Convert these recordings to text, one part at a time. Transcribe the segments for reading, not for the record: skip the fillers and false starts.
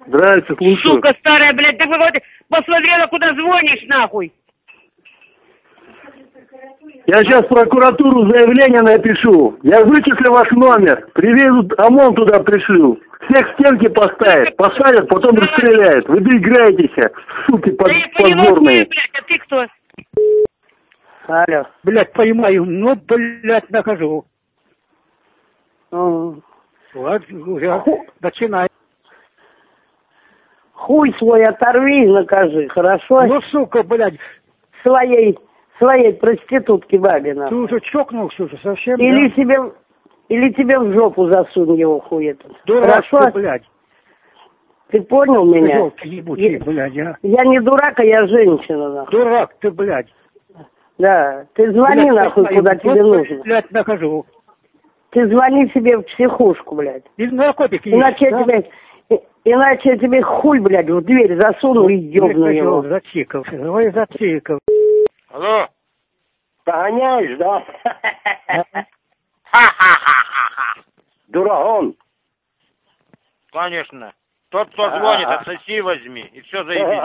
Нравится, слушаю. Сука старая, блядь, ты вот посмотрела, куда звонишь, нахуй. Я сейчас в прокуратуру заявление напишу. Я вычислю ваш номер. Привезут, ОМОН туда пришлю. Всех к стенке поставят, посадят, потом расстреляют. Вы доиграетесь, суки позорные. Блядь, а ты кто? Алло. Блядь, понимаю, но, блядь, нахожу. Вот, уже начинай. Хуй свой оторви и накажи, хорошо? Ну, сука, блядь. Своей проститутке бабе, нахуй. Ты уже чокнулся уже совсем, Или да? тебе в жопу засунь его хуй этот. Дурак Хорошо? ты, блядь. Ты понял меня? Ёлки ебучие, блядь, а. Я не дурак, а я женщина, нахуй. Дурак ты, блядь. Да, ты звони, Блядь, нахуй, куда тебе нужно. Блядь, нахожу. Ты звони себе в психушку, блядь. И наркотики есть, Иначе я тебе хуй, блядь, в дверь засуну и ёбну его. Зацикался, ой, зацикался. Алло? Погоняешь, да? Ха-ха-ха-ха-ха. Дурагон. Конечно. Тот, кто звонит, отсоси возьми, и все заебись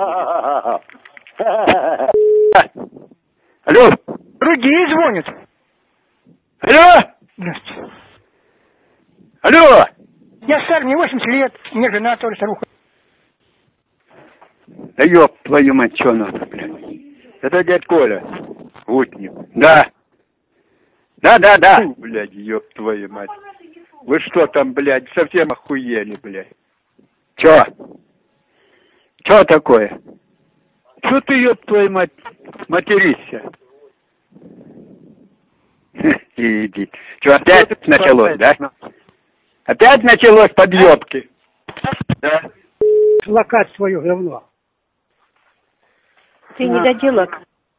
будет. Алло? Другие звонят. Алло? Здравствуйте. Алло? Я стар, мне 80 лет, мне жена тоже старуха. Да ёб твою мать, чё надо, блядь? Это дядь Коля, Утник. Да. Да. Блядь, ёб твою мать. Вы что там, блядь, совсем охуели, блядь? Чё? Чё такое? Чё ты, ёб твою мать, материшься? Иди. Чё, опять началось, да? Опять началось подъёбки? Да. Локать свое говно. Ты недоделок.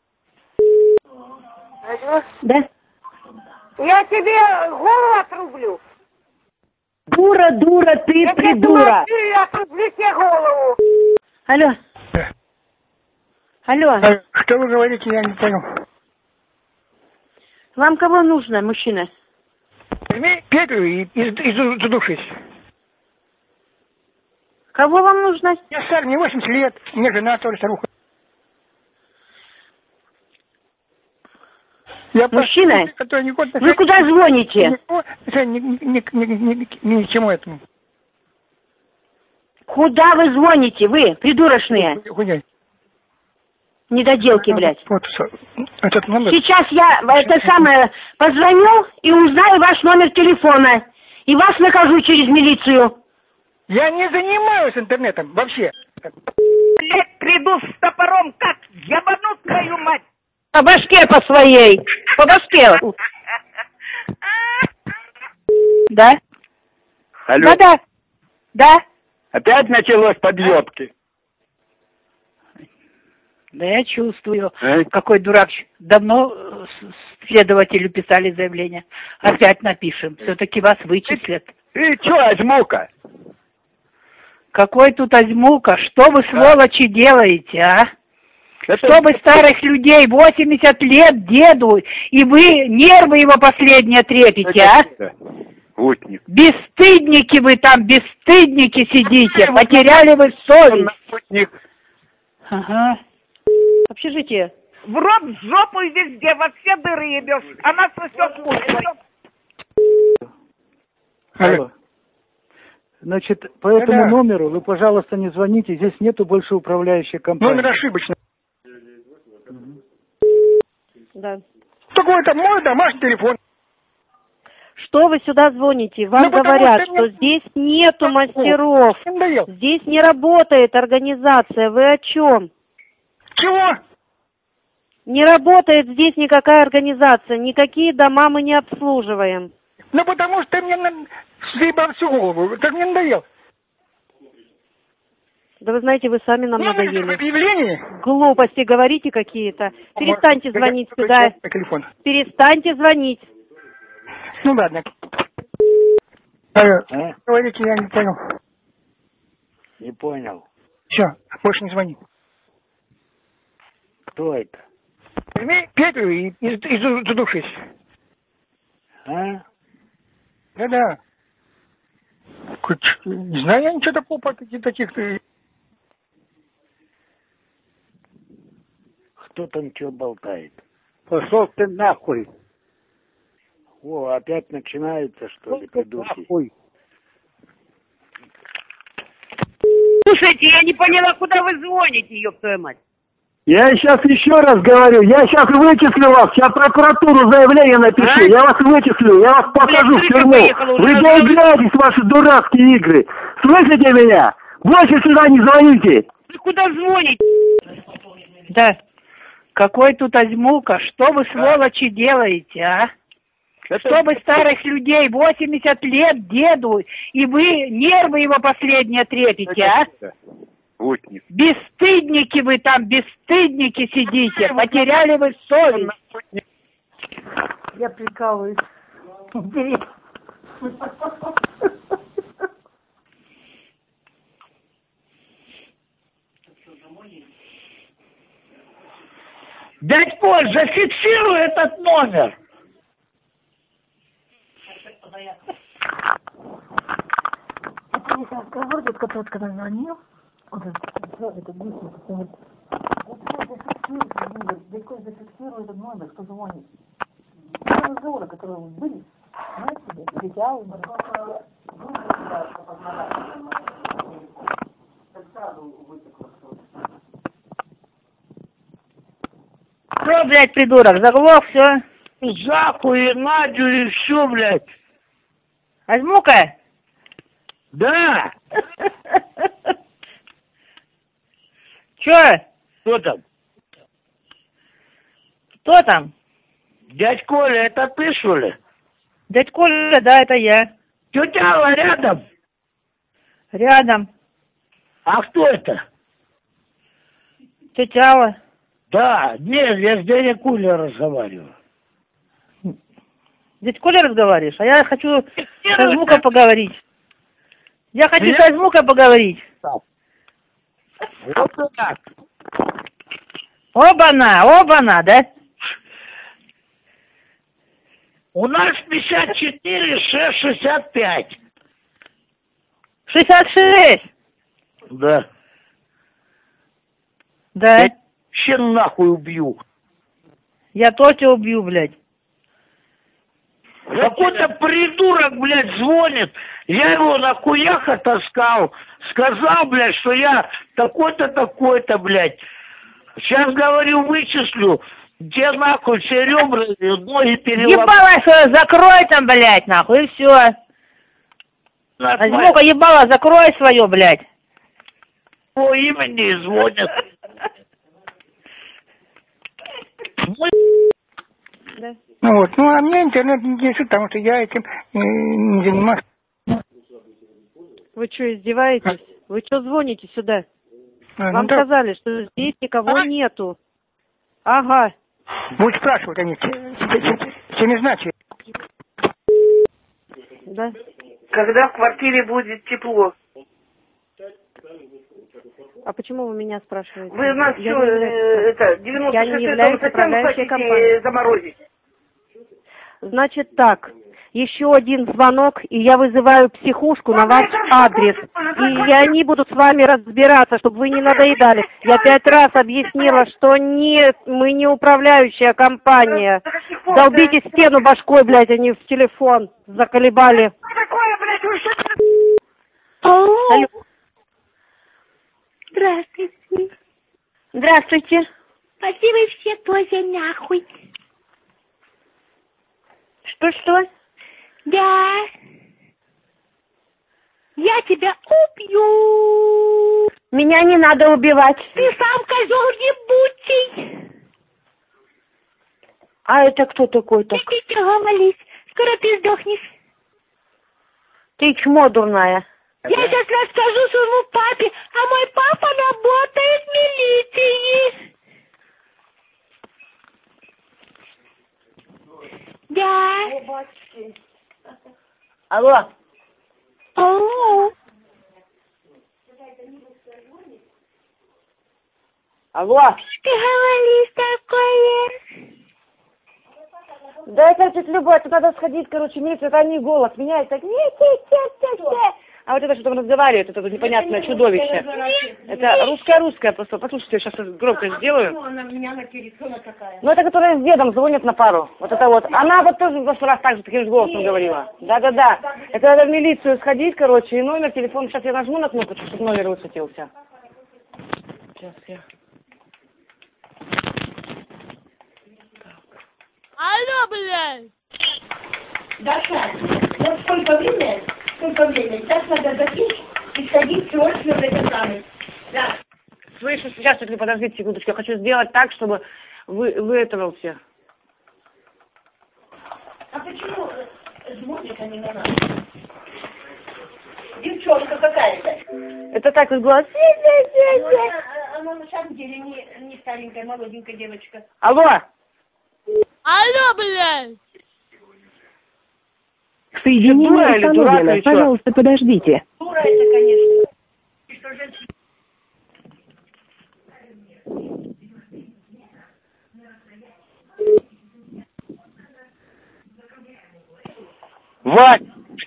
Алло? Да? Я тебе голову отрублю. Дура, ты Я тебе придура. я отрублю тебе голову. Алло. Алло. Что вы говорите, я не понял. Вам кого нужно, мужчина? Возьми Петру и задушись. Кого вам нужно? Я стар, мне 80 лет, мне жена тоже старуха. Мужчина, вы куда звоните? Ни к чему этому. Куда вы звоните, вы, придурочные? Хуйня. Недоделки, блядь. Вот, этот номер. Сейчас я позвоню и узнаю ваш номер телефона. И вас накажу через милицию. Я не занимаюсь интернетом вообще. Блядь, приду с топором, как ебану твою мать. По башке по своей. По башке. Да? Алло? Да. Опять началось подъёбки? Да я чувствую. Какой дурак. Давно следователю писали заявление. Опять напишем. Все-таки вас вычислят. И чё, Азьмука? Какой тут Азьмука? Что вы, сволочи, делаете, а? Чтобы старых людей 80 лет деду, и вы нервы его последние трепите, а? Утник. Бесстыдники вы там, бесстыдники сидите. Потеряли вы совесть. Ага. Общежитие. В рот, в жопу и везде, во все дыры ебешь. Она сосет мусор. Алло. Значит, по этому номеру вы, пожалуйста, не звоните. Здесь нету больше управляющей компании. Номер ошибочный. Да. Такой-то мой домашний телефон. Что вы сюда звоните? Вам говорят, что здесь нету мастеров. Здесь не работает организация. Вы о чем? Чего? Не работает здесь никакая организация. Никакие дома мы не обслуживаем. Ну, потому что ты мне съебал всю голову. Как мне надоел. Да вы знаете, вы сами нам надоели. Объявление? Глупости говорите какие-то. Перестаньте звонить сюда. Телефон. Перестаньте звонить. Ну ладно. Алло. Говорите, я не понял. Не понял. Все, больше не звони. Кто это? Возьми Петру и задушись. А? Да-да. Не знаю я ничего такого по таких... Кто там что болтает? Пошел ты нахуй. О, опять начинается, что ли, придурки? Нахуй. Слушайте, я не поняла, куда вы звоните, ёб твою мать. Я сейчас еще раз говорю, я сейчас вычислю вас, сейчас в прокуратуру заявление напишу, я вас вычислю, я вас посажу в тюрьму. Вы доиграетесь в ваши дурацкие игры. Слышите меня? Больше сюда не звоните. Вы куда звоните? Да. Какой тут азмука? Что вы, сволочи, делаете, а? Что вы старых людей, 80 лет деду, и вы нервы его последние трепите, а? Утник. Бесстыдники вы там, бесстыдники сидите, потеряли вы совесть. Я прикалываюсь. Дядь Коль, зафиксируй этот номер. Это разговор, который когда звонил, он это быстро, он зафиксирует этот номер, кто звонит. Все разговоры, которые были, знаете, летел, Что, блядь, придурок, заглох, все? Заку и Надю и все, блядь. Азмука? Да. Чё? Кто там? Кто там? Дядь Коля, это ты, что ли? Дядь Коля, да, это я. Тетя Алла рядом? Рядом. А кто это? Тетя Алла. Да, нет, я с дядей Колей разговариваю. Дядь Коля разговариваешь? А я хочу с Азмукой поговорить. Я хочу с Азмукой поговорить. Вот так. Оба-на, да? У нас 54, 6, 65. 66. Да. Да. Я вообще нахуй убью. Я тоже тебя убью, блядь. Какой-то придурок, блядь, звонит. Я его на хуях отаскал. Сказал, блядь, что я такой-то, такой-то, блядь. Сейчас, говорю, вычислю. Где нахуй все ребра, ноги переломать. Ебало свое закрой там, блядь, нахуй, и все. Азмука, ебало, закрой свое, блядь. По имени звонят. Да. Ну вот, ну а мне интернет не интересует, потому что я этим не занимаюсь. Вы что, издеваетесь? Вы что звоните сюда? Вам да. сказали, что здесь никого нету. Ага. Будут спрашивать они, чем не значит. Да. Когда в квартире будет тепло? А почему вы меня спрашиваете? Вы у нас Я что, не являюсь- я не являюсь управляющей компанией. Заморозить? Значит так, еще один звонок, и я вызываю психушку на ваш адрес. И они будут с вами разбираться, чтобы вы не надоедали. Я 5 раз объяснила, что нет, мы не управляющая компания. Долбите стену башкой, блядь, они в телефон заколебали. Алло. Здравствуйте. Здравствуйте. Спасибо все тоже нахуй. Что? Да. Я тебя убью. Меня не надо убивать. Ты сам козел ебучий. А это кто такой так? Ты чего молись? Скоро ты сдохнешь. Ты чмо дурная. Я сейчас расскажу своему папе, а мой папа работает в милиции. Да. Алло. Алло. Алло. Ты говоришь такое? Да это любой, это надо сходить, короче, в милицию, это не голос, меняется так, А вот это, что там разговаривает, это вот непонятное чудовище. Это русская просто. Послушайте, сейчас громко сделаю. Она меня на телефоне такая. Ну, это которая с дедом звонит на пару. Вот это вот. Она вот тоже в прошлый раз так же таким же голосом говорила. Да. Это надо в милицию сходить, короче, и номер телефона. Сейчас я нажму на кнопочку, чтобы номер высветился. Сейчас я... Алло, блядь! Даша, вот сколько времени? Сейчас надо запить и сходить срочно в этот самый. Да. Слышу, сейчас, только подождите секундочку. Я хочу сделать так, чтобы выэтовался. А почему звонит они на нас? Девчонка какая-то. Это так вот голос. Она на самом деле не старенькая, молоденькая девочка. Алло! Алло, блядь! Соединение установлено. Пожалуйста, подождите. Дура это, конечно. Вать!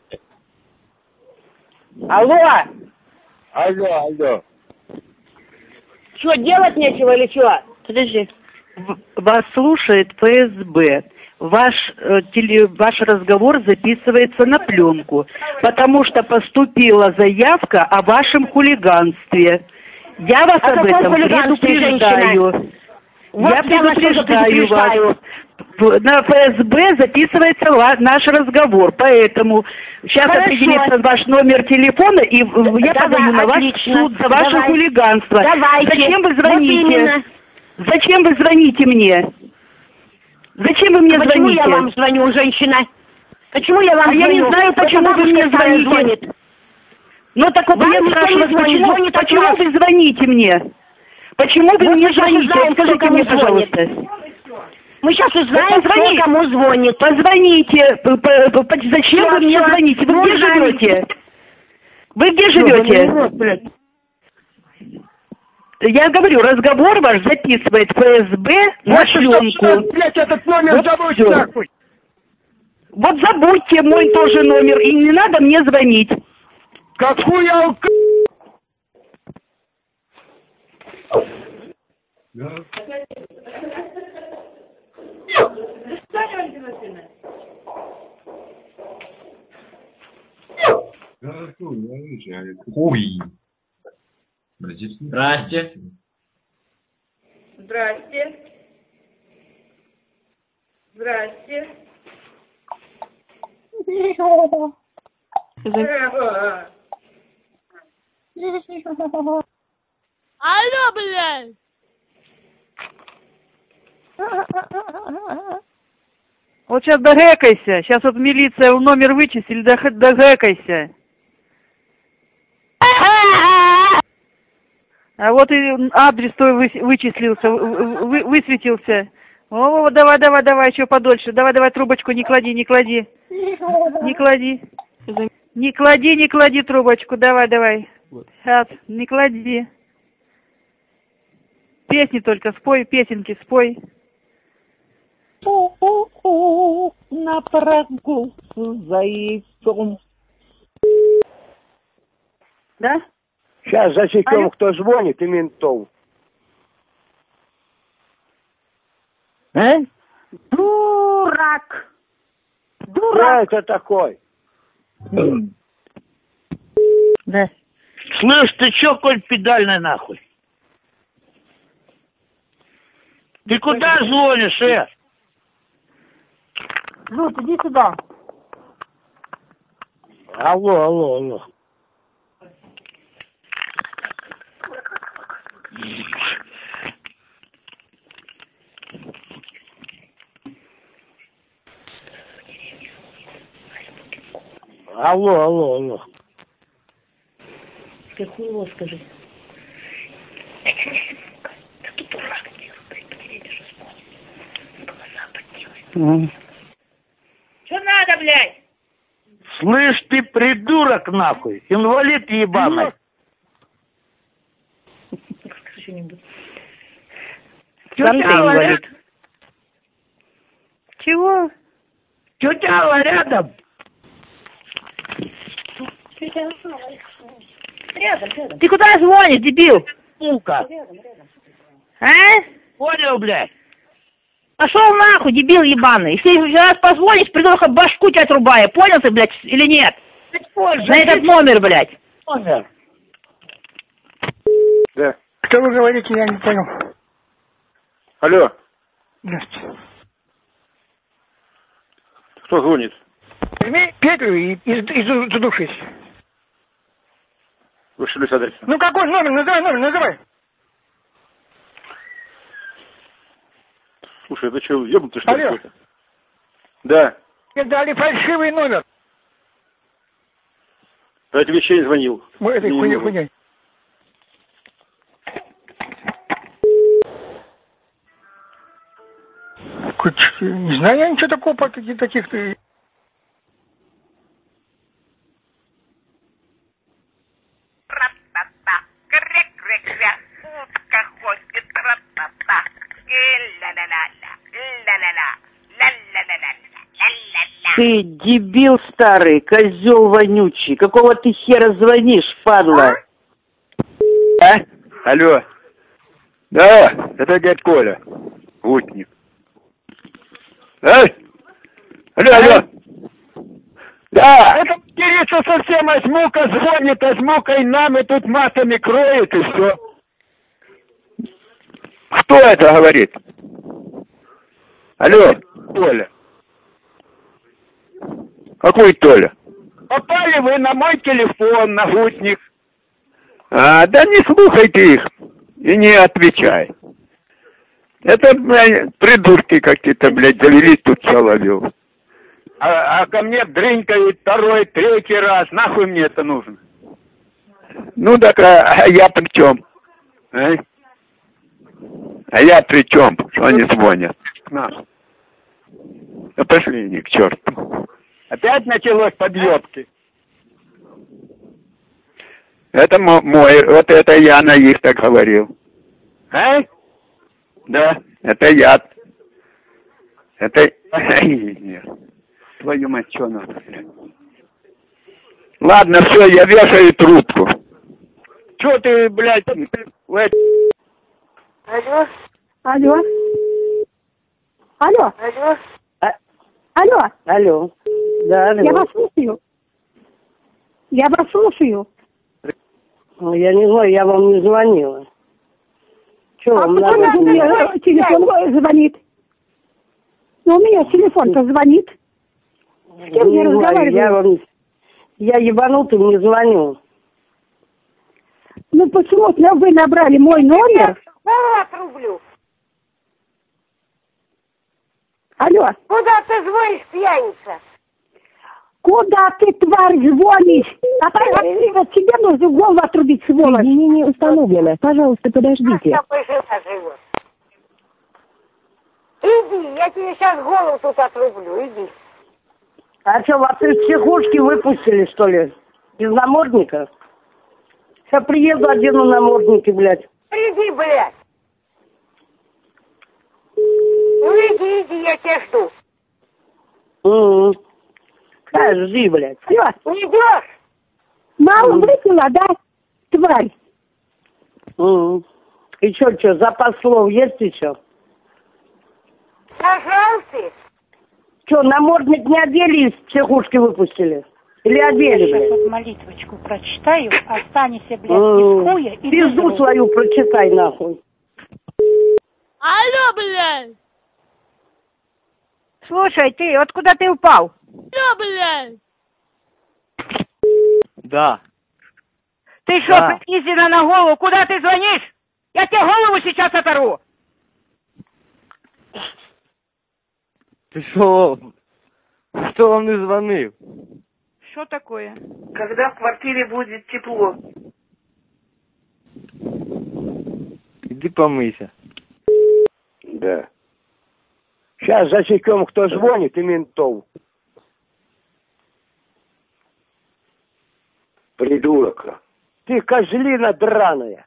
Алло! Алло. Что, делать нечего или что? Подожди. Вас слушает ФСБ. Ваш разговор записывается на пленку, потому что поступила заявка о вашем хулиганстве. Я вас об этом предупреждаю. Я предупреждаю вас. На ФСБ записывается наш разговор, поэтому сейчас определится ваш номер телефона, и я подаю на вас в суд за ваше хулиганство. Зачем вы звоните? Зачем вы звоните мне? Зачем вы мне звоните? Почему я вам звоню, женщина? Почему я вам звоню? Я не знаю, почему вы мне звоните. Ну так вот я спрашиваю, почему вы звоните мне? Почему вы мне звоните? Скажите мне, пожалуйста. Мы сейчас узнаем, кто кому звонит. Позвоните. Зачем вы мне звоните? Вы где живете? Вы где живете? Я говорю, разговор ваш записывает ФСБ на пленку. Блять, этот номер забудь нахуй. Вот забудьте мой тоже номер, и не надо мне звонить. Какую алка... Хуй. Здрасте. Здрасте. Здрасте. Алло, блядь! Вот сейчас догэкайся. Сейчас вот милиция номер вычислили, догэкайся. А вот и адрес твой вычислился, высветился. О, давай, еще подольше. Давай, трубочку не клади. Не клади трубочку, давай. Сейчас, не клади. Песни только спой, песенки спой. На прогулку за яйцом. Да? Сейчас засекем, кто звонит, и ментов. Дурак! Кто это такой? Да. Слышь, ты чё, коль педальный нахуй? Ты куда звонишь, Ну, иди сюда. Алло. Алло. Ты хуйло скажи. Да ты дурак, потеряешь звонит. Глаза подделай. Что надо, блядь? Слышь, ты придурок нахуй, инвалид ебаный. Скажи что-нибудь. Сам ты инвалид. Чего? Тетя Алла рядом. Рядом. Ты куда звонишь, дебил? Сука. А? Понял, блядь? Пошел нахуй, дебил ебаный. Если еще раз позвонишь, придурка, башку тебя отрубаю. Понял ты, блядь, или нет? На этот номер, блядь. Номер. Да. Что вы говорите, я не понял. Алло. Здравствуйте. Кто звонит? Петру из задушись. Вышлюсь адрес. Ну какой номер? Называй. Слушай, это что, ебнутый что ли? Алло. Какой-то? Да. Мне дали фальшивый номер. Я тебе еще не звонил. Этой хуйней. Не знаю я ничего такого по таких-то... Ты дебил старый, козел вонючий. Какого ты хера звонишь, падла? А? Алло. Да, это дядь Коля. Утник. Алло. Да, это Кирица совсем Азмука звонит, Азмука и нам, и тут матами кроет, и все. Кто это говорит? Алло, Толя. Какой Толя? Попали вы на мой телефон, на гутник. Да не слухайте их и не отвечай. Это, блядь, придурки какие-то, блядь, завелись тут Соловьев. А ко мне дрынькают второй, третий раз. Нахуй мне это нужно? Ну так, а я при чем? А я при чем? Что они звонят? Да пошли они к черту. Опять началось подъебки. Это мой, вот это я на их так говорил. Да, это я. Это... Нет. Твою мать, что надо, блядь? Ладно, все, я вешаю трубку. Че ты, блядь, Алло? Алло? Алло? Алло? Алло? Алло. Да, алло. Я вас слушаю. Я вас слушаю. Ну, я не знаю, я вам не звонила. Что вам надо? У меня телефон звонит. Ну, у меня телефон-то звонит. С кем я разговариваю? Я ебанутым не звоню. Ну, почему вы набрали мой номер? Я отрублю. Алло. Куда ты звонишь, пьяница? Куда ты, тварь, звонишь? Тебе нужно голову отрубить, сволочь. Соединение установлено. Пожалуйста, подождите. Я жена живет. Иди, я тебе сейчас голову тут отрублю, иди. А что, вас из психушки выпустили, что ли? Из намордника? Сейчас приеду один на наморднике, блядь. Иди, блядь. Ну иди, я тебя жду. Жди, блядь. Все. Идешь? Мало выпила, да, тварь? И что, запас слов есть еще? Пожалуйста. Что, намордник не одели, из психушки выпустили? Или одели, блядь? Я сейчас вот молитвочку прочитаю, останешься, блядь, из хуя и пизду свою прочитай, нахуй. Алло, блядь! Слушай, ты, вот куда ты упал? Алло, блядь! Да. Ты что, пиздина на голову? Куда ты звонишь? Я тебе голову сейчас оторву. Ты что? Кто вам не звонил? Что такое? Когда в квартире будет тепло? Иди помыйся. Да. Сейчас засекем, кто звонит, и ментов. Придурок. Ты козлина драная.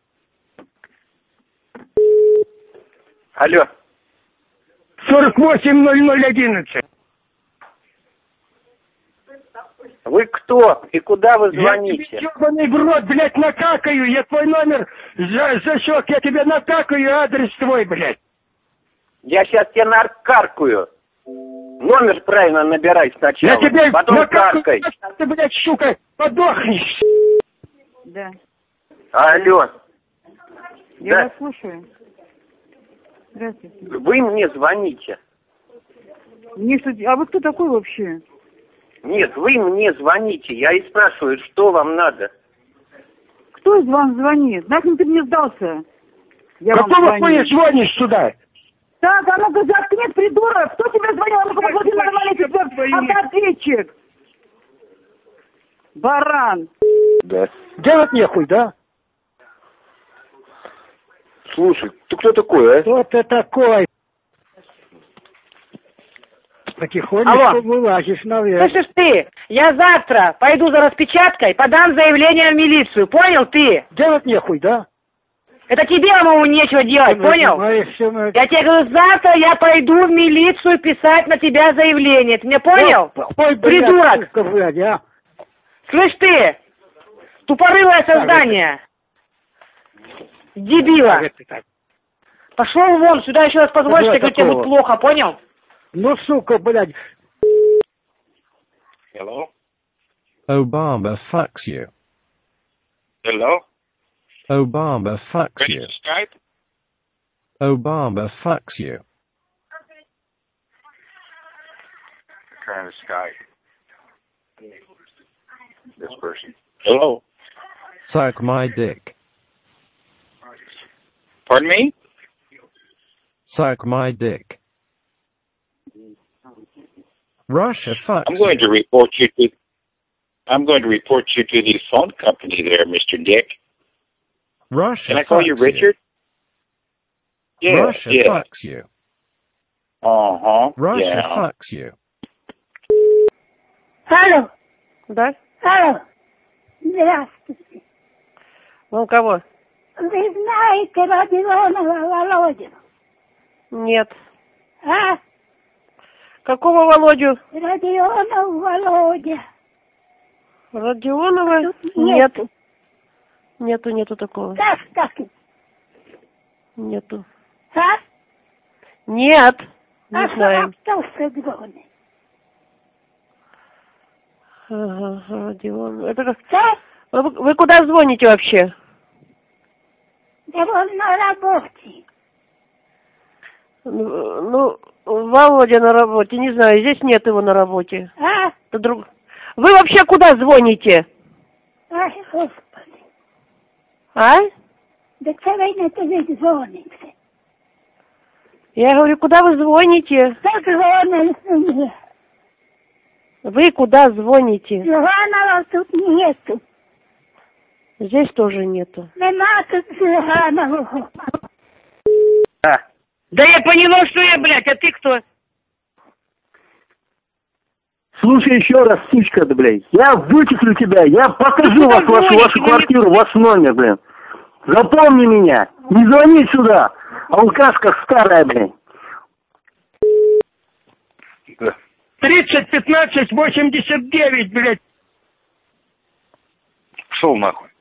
Алло. 480011. Вы кто и куда вы звоните? Я тебе ебаный в рот, блядь, накакаю. Я твой номер засек. Я тебе накакаю адрес твой, блядь. Я сейчас тебе накаркаю. Номер правильно набирай сначала, Я тебе потом каркай. Ты, блядь, сука, подохнешь. Да. Алло. Я Да. вас слушаю. Здравствуйте. Вы мне звоните. А вы кто такой вообще? Нет, вы мне звоните. Я и спрашиваю, что вам надо. Кто из вам звонит? Нахрен ты мне сдался? Я вам Какого звоню. хуя звонишь сюда? Так, а ну-ка заткнись, придурок! Кто тебе звонил? А ну-ка посмотри нормально тебе, ответчик! Баран! Да. Делать нехуй, да? Слушай, ты кто такой, а? Кто ты такой? Потихонечку Алло. вылазишь наверх. Слышишь ты, я завтра пойду за распечаткой, подам заявление в милицию, понял ты? Делать нехуй, да? Это тебе, по-моему, нечего делать, понял? Я тебе говорю, завтра я пойду в милицию писать на тебя заявление, ты меня понял? Ой, Придурок! Блядь, а? Слышь ты, тупорылое создание, дебила. Пошел вон, сюда еще раз позвонишь, я говорю, тебе будет плохо, понял? Ну, сука, блядь. Hello? Obama fucks you. Hello? Obama fucks Ready you. to Skype? Obama fucks you. Trying to Skype. This person. Hello? Suck my dick. Pardon me? Suck my dick. Russia fucks I'm going to report you to the phone company there, Mr. Dick. Russia Can I call you fucks Richard? you. Yeah, Russia yeah. fucks you. Uh-huh. Russia Yeah. fucks you. Алло, Да? алло, здравствуйте. Ну, кого? Вы знаете Родионова Володю? Нет. А? Какого Володю? Родионов Володя. Родионова? Тут Нет. нету. Нету такого. Как? Нету. А? Нет. Не знаем. Кто звонит? Ага, Родион. Это как? Вы куда звоните вообще? Да он на работе. Ну, Володя на работе, не знаю, здесь нет его на работе. А? Это друг... Вы вообще куда звоните? Ай, Господи. А? Да что вы на это звоните? Я говорю, куда вы звоните? Так звоните. Вы куда звоните? Жиганова тут нету. Здесь тоже нету. Нема тут Жиганова. Да я поняла, что я, блядь, а ты кто? Слушай еще раз, сучка, да, блядь. Я вычислю тебя, я покажу вас, вашу квартиру, ваш номер, блин. Запомни меня. Не звони сюда. Алкашка старая, блин. 30 15 89, блядь. Пошел нахуй.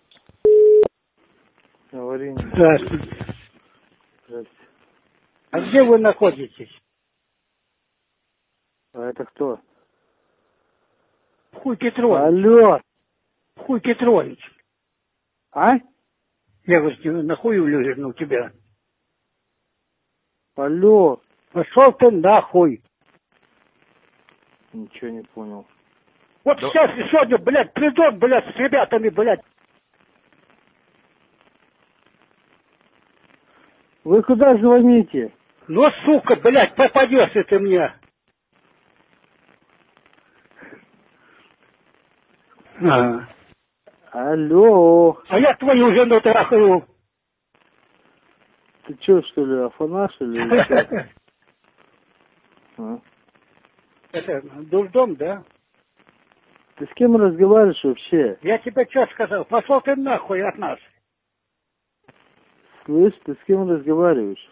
Здравствуйте. А где вы находитесь? А это кто? Хуй Петрович. Алло. Хуй Петрович. А? Я говорю, на хую лежу у тебя. Алло. Пошел ты нахуй. Ничего не понял. Вот сейчас сегодня, блядь, придут, блядь, с ребятами, блядь. Вы куда звоните? Ну, сука, блядь, попадешься ты мне. Алло. А я твою жену трахаю. Ты что, что ли, афанаш или что? Это дурдом, да? Ты с кем разговариваешь вообще? Я тебе что сказал? Пошел ты нахуй от нас. Слышь, ты с кем разговариваешь?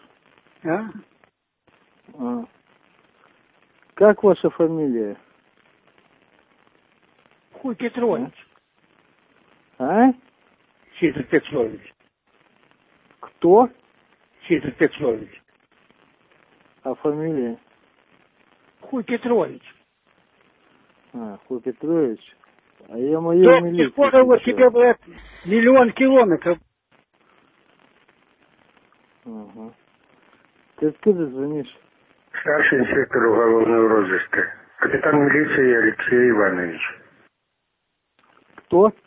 А? Как ваша фамилия? Хуй Петрович. А? Сидор Петрович. Кто? Сидор Петрович. А фамилия? Хуй Петрович. А, Хуй Петрович. А я моей милиции. Использовал себе, блядь, 1 000 000 километров. Ага. Ты откуда звонишь? Старший инспектор уголовного розыска. Капитан милиции Алексей Иванович. Кто?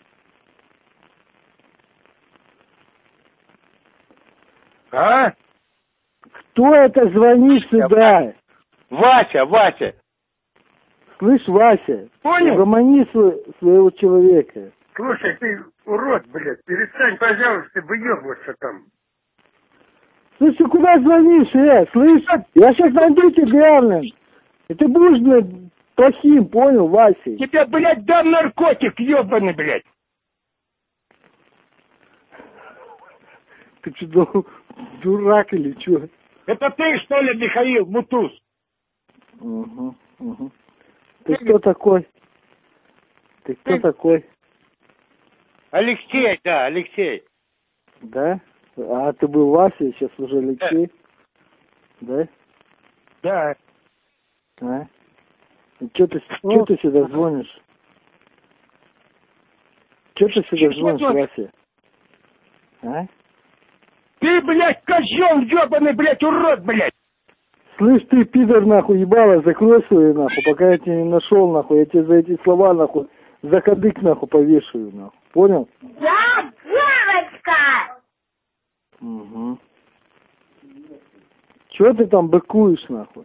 А? Кто это звонит сюда? Вася, Вася. Слышь, Вася, Понял? угомони своего человека. Слушай, ты урод, блядь, перестань, пожалуйста, выебываться там. Слышь, ты куда звонишь, слышь? Я сейчас найду тебя, блин. И ты будешь, блядь, плохим, понял, Вася? Тебя, блядь, дам наркотик, ебаный, блядь. Ты что, дурак или что? Это ты, что ли, Михаил Мутуз? Угу, угу. Ты кто такой? Ты кто такой? Алексей, да, Алексей. Да? А ты был Вася, сейчас уже Алексей? Да? Да. А? Че ты сюда звонишь? Че ты сюда звонишь, Вася? А? Ты, блядь, козел ебаный, блядь, урод, блядь. Слышь, ты, пидор, нахуй, ебало, закрой свою, нахуй, пока я тебя не нашел, нахуй, я тебе за эти слова, нахуй, за кадык, нахуй, повешаю, нахуй, понял? Да, девочка! Угу. Чё ты там быкуешь, нахуй?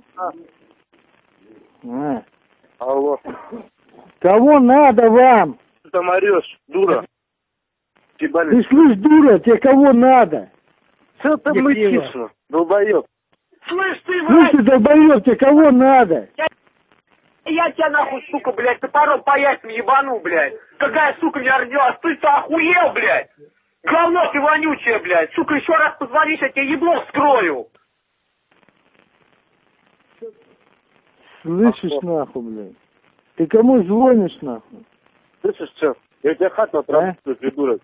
А. Алло. Кого надо вам? Ты там орешь, дура. Ты слышь, дура, тебе кого надо? Что ты мычишь, долбоёб? Слышь, ты долбоёб, тебе кого надо? Я тебя нахуй, сука, блядь, топором по яйцам ебану, блядь. Какая, сука, меня родилась? Ты-то охуел, блядь? Говно ты вонючее, блядь. Сука, еще раз позвонишь, я тебе ебло вскрою. Слышишь, нахуй, блядь? Ты кому звонишь, нахуй? Слышишь, что? Я тебя хату отработаю, придурок.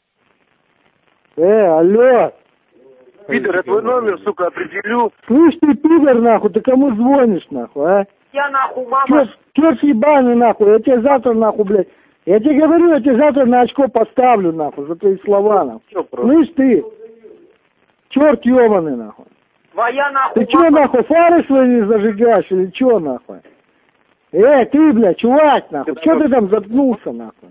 Алло! Пидор, я твой номер, сука, определю. Слышь ты, пидор, нахуй, ты кому звонишь, нахуй, а? Я нахуй, мама... Черт ебаный, нахуй, я тебе завтра, нахуй, блядь. Я тебе говорю, я тебе завтра на очко поставлю, нахуй, за твои слова, нахуй. Слышь ты? Черт ебаный, нахуй. Твоя нахуй... Ты чё, нахуй, фары свои не зажигаешь или чё, нахуй? Ты, блядь, чувак, нахуй, чё ты там заткнулся, нахуй?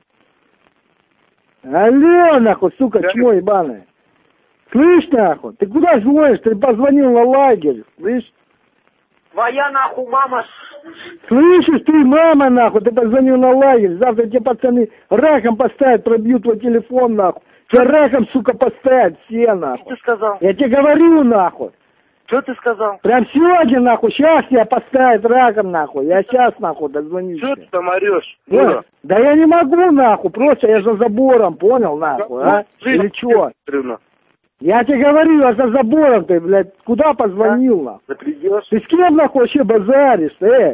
Алло, нахуй, сука, чмо ебаное. Слышь, нахуй, ты куда звонишь? Ты позвонил на лагерь, слышь? Твоя нахуй мама... Слышишь ты, мама, нахуй, ты позвонил на лагерь, завтра тебе пацаны раком поставят, пробьют твой телефон, нахуй. Тебя раком, сука, поставят все, нахуй. Что ты сказал? Я тебе говорю, нахуй. Что ты сказал? Прям сегодня, нахуй, сейчас тебя поставят раком, нахуй. Я сейчас, нахуй, дозвонюсь. Что ты там орешь? Да я не могу, нахуй, просто я за забором, понял, нахуй, а? Или чё? Я тебе говорю, я за забором, ты, блядь, куда позвонил, нахуй? Ты с кем, нахуй, вообще базаришь, Ты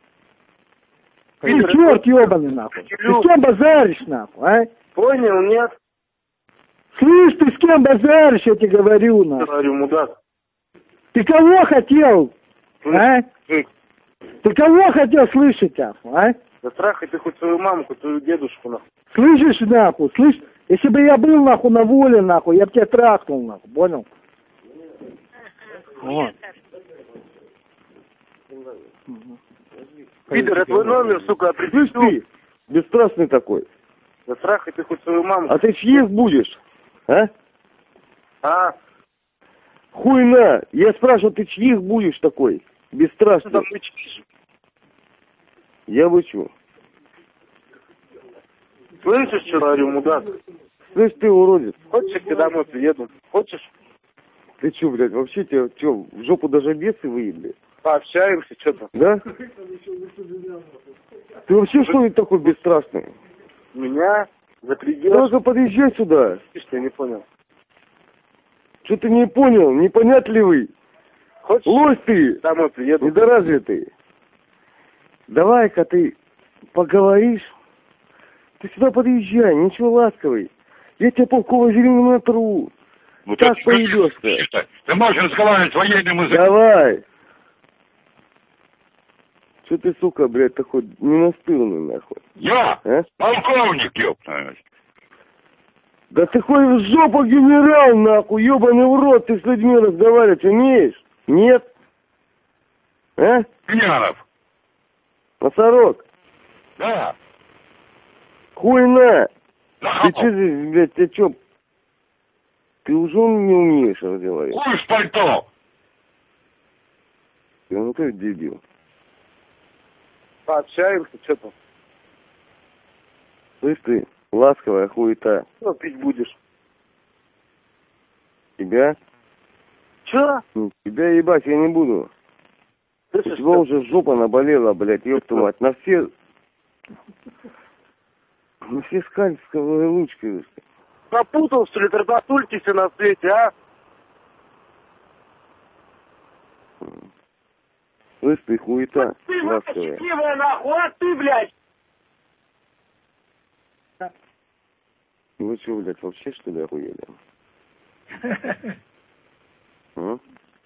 черт ебаный, нахуй. Ты с кем базаришь, нахуй, а? Понял, нет? Слышь, ты с кем базаришь, я тебе говорю, нахуй. Говорю, мудак. Ты кого хотел, а? Ты кого хотел слышать, нахуй, а? Да трахай ты хоть свою маму, хоть свою дедушку, нахуй. Слышишь, нахуй, слышь? Если бы я был, нахуй, на воле, нахуй, я бы тебя трахнул, нахуй, понял? Вот. Пидор, я твой номер, сука, определю. Слышь ты, бесстрастный такой. Да трахай ты хоть свою маму. А ты чьих будешь, а? А? Хуйна, я спрашиваю, ты чьих будешь такой, бесстрастный? Что там мычишь? Я вычу. Слышишь, что говорю, мудак? Слышь ты, уродец. Хочешь, я к тебе домой приеду? Хочешь? Ты чё, блядь, вообще тебя, чё, в жопу даже бесы выебли? Пообщаемся, что-то. Да? Ты вообще что ли такой бесстрастный? Меня запредел. Только подъезжай сюда. Я не понял. Что ты не понял? Непонятливый. Хочешь? Лось ты. Домой приеду. Недоразвитый. Давай-ка ты поговоришь Ты сюда подъезжай, ничего ласковый. Я тебя полковой зеленым натру. Вот так поебешься. Ты можешь разговаривать военным языком. Давай. Что ты, сука, блядь, такой ненастырный, нахуй? Я? А? Полковник, ёпта. Да ты хоть в жопу генерал, нахуй, ёбаный в рот, ты с людьми разговаривать умеешь? Нет? А? Пьянов. Носорог. Да. Хуйна. Да. Ты что здесь, блядь, ты что? Ты уже не умеешь разговаривать. Хуй в пальто. Ты ну ты дебил. Пообщаемся, что там? Слышь ты, ласковая хуета. Что пить будешь? Тебя? Че? Тебя ебать я не буду. У тебя уже жопа наболела, блядь, ёпта мать. На все скальцевые лучки. Запутал, что ли, тартатульки все на свете, а? Слышь ты, хуета Ты, ласковая. счастливая, нахуй, а ты, блядь! Вы что, блядь, вообще что ли охуели? А?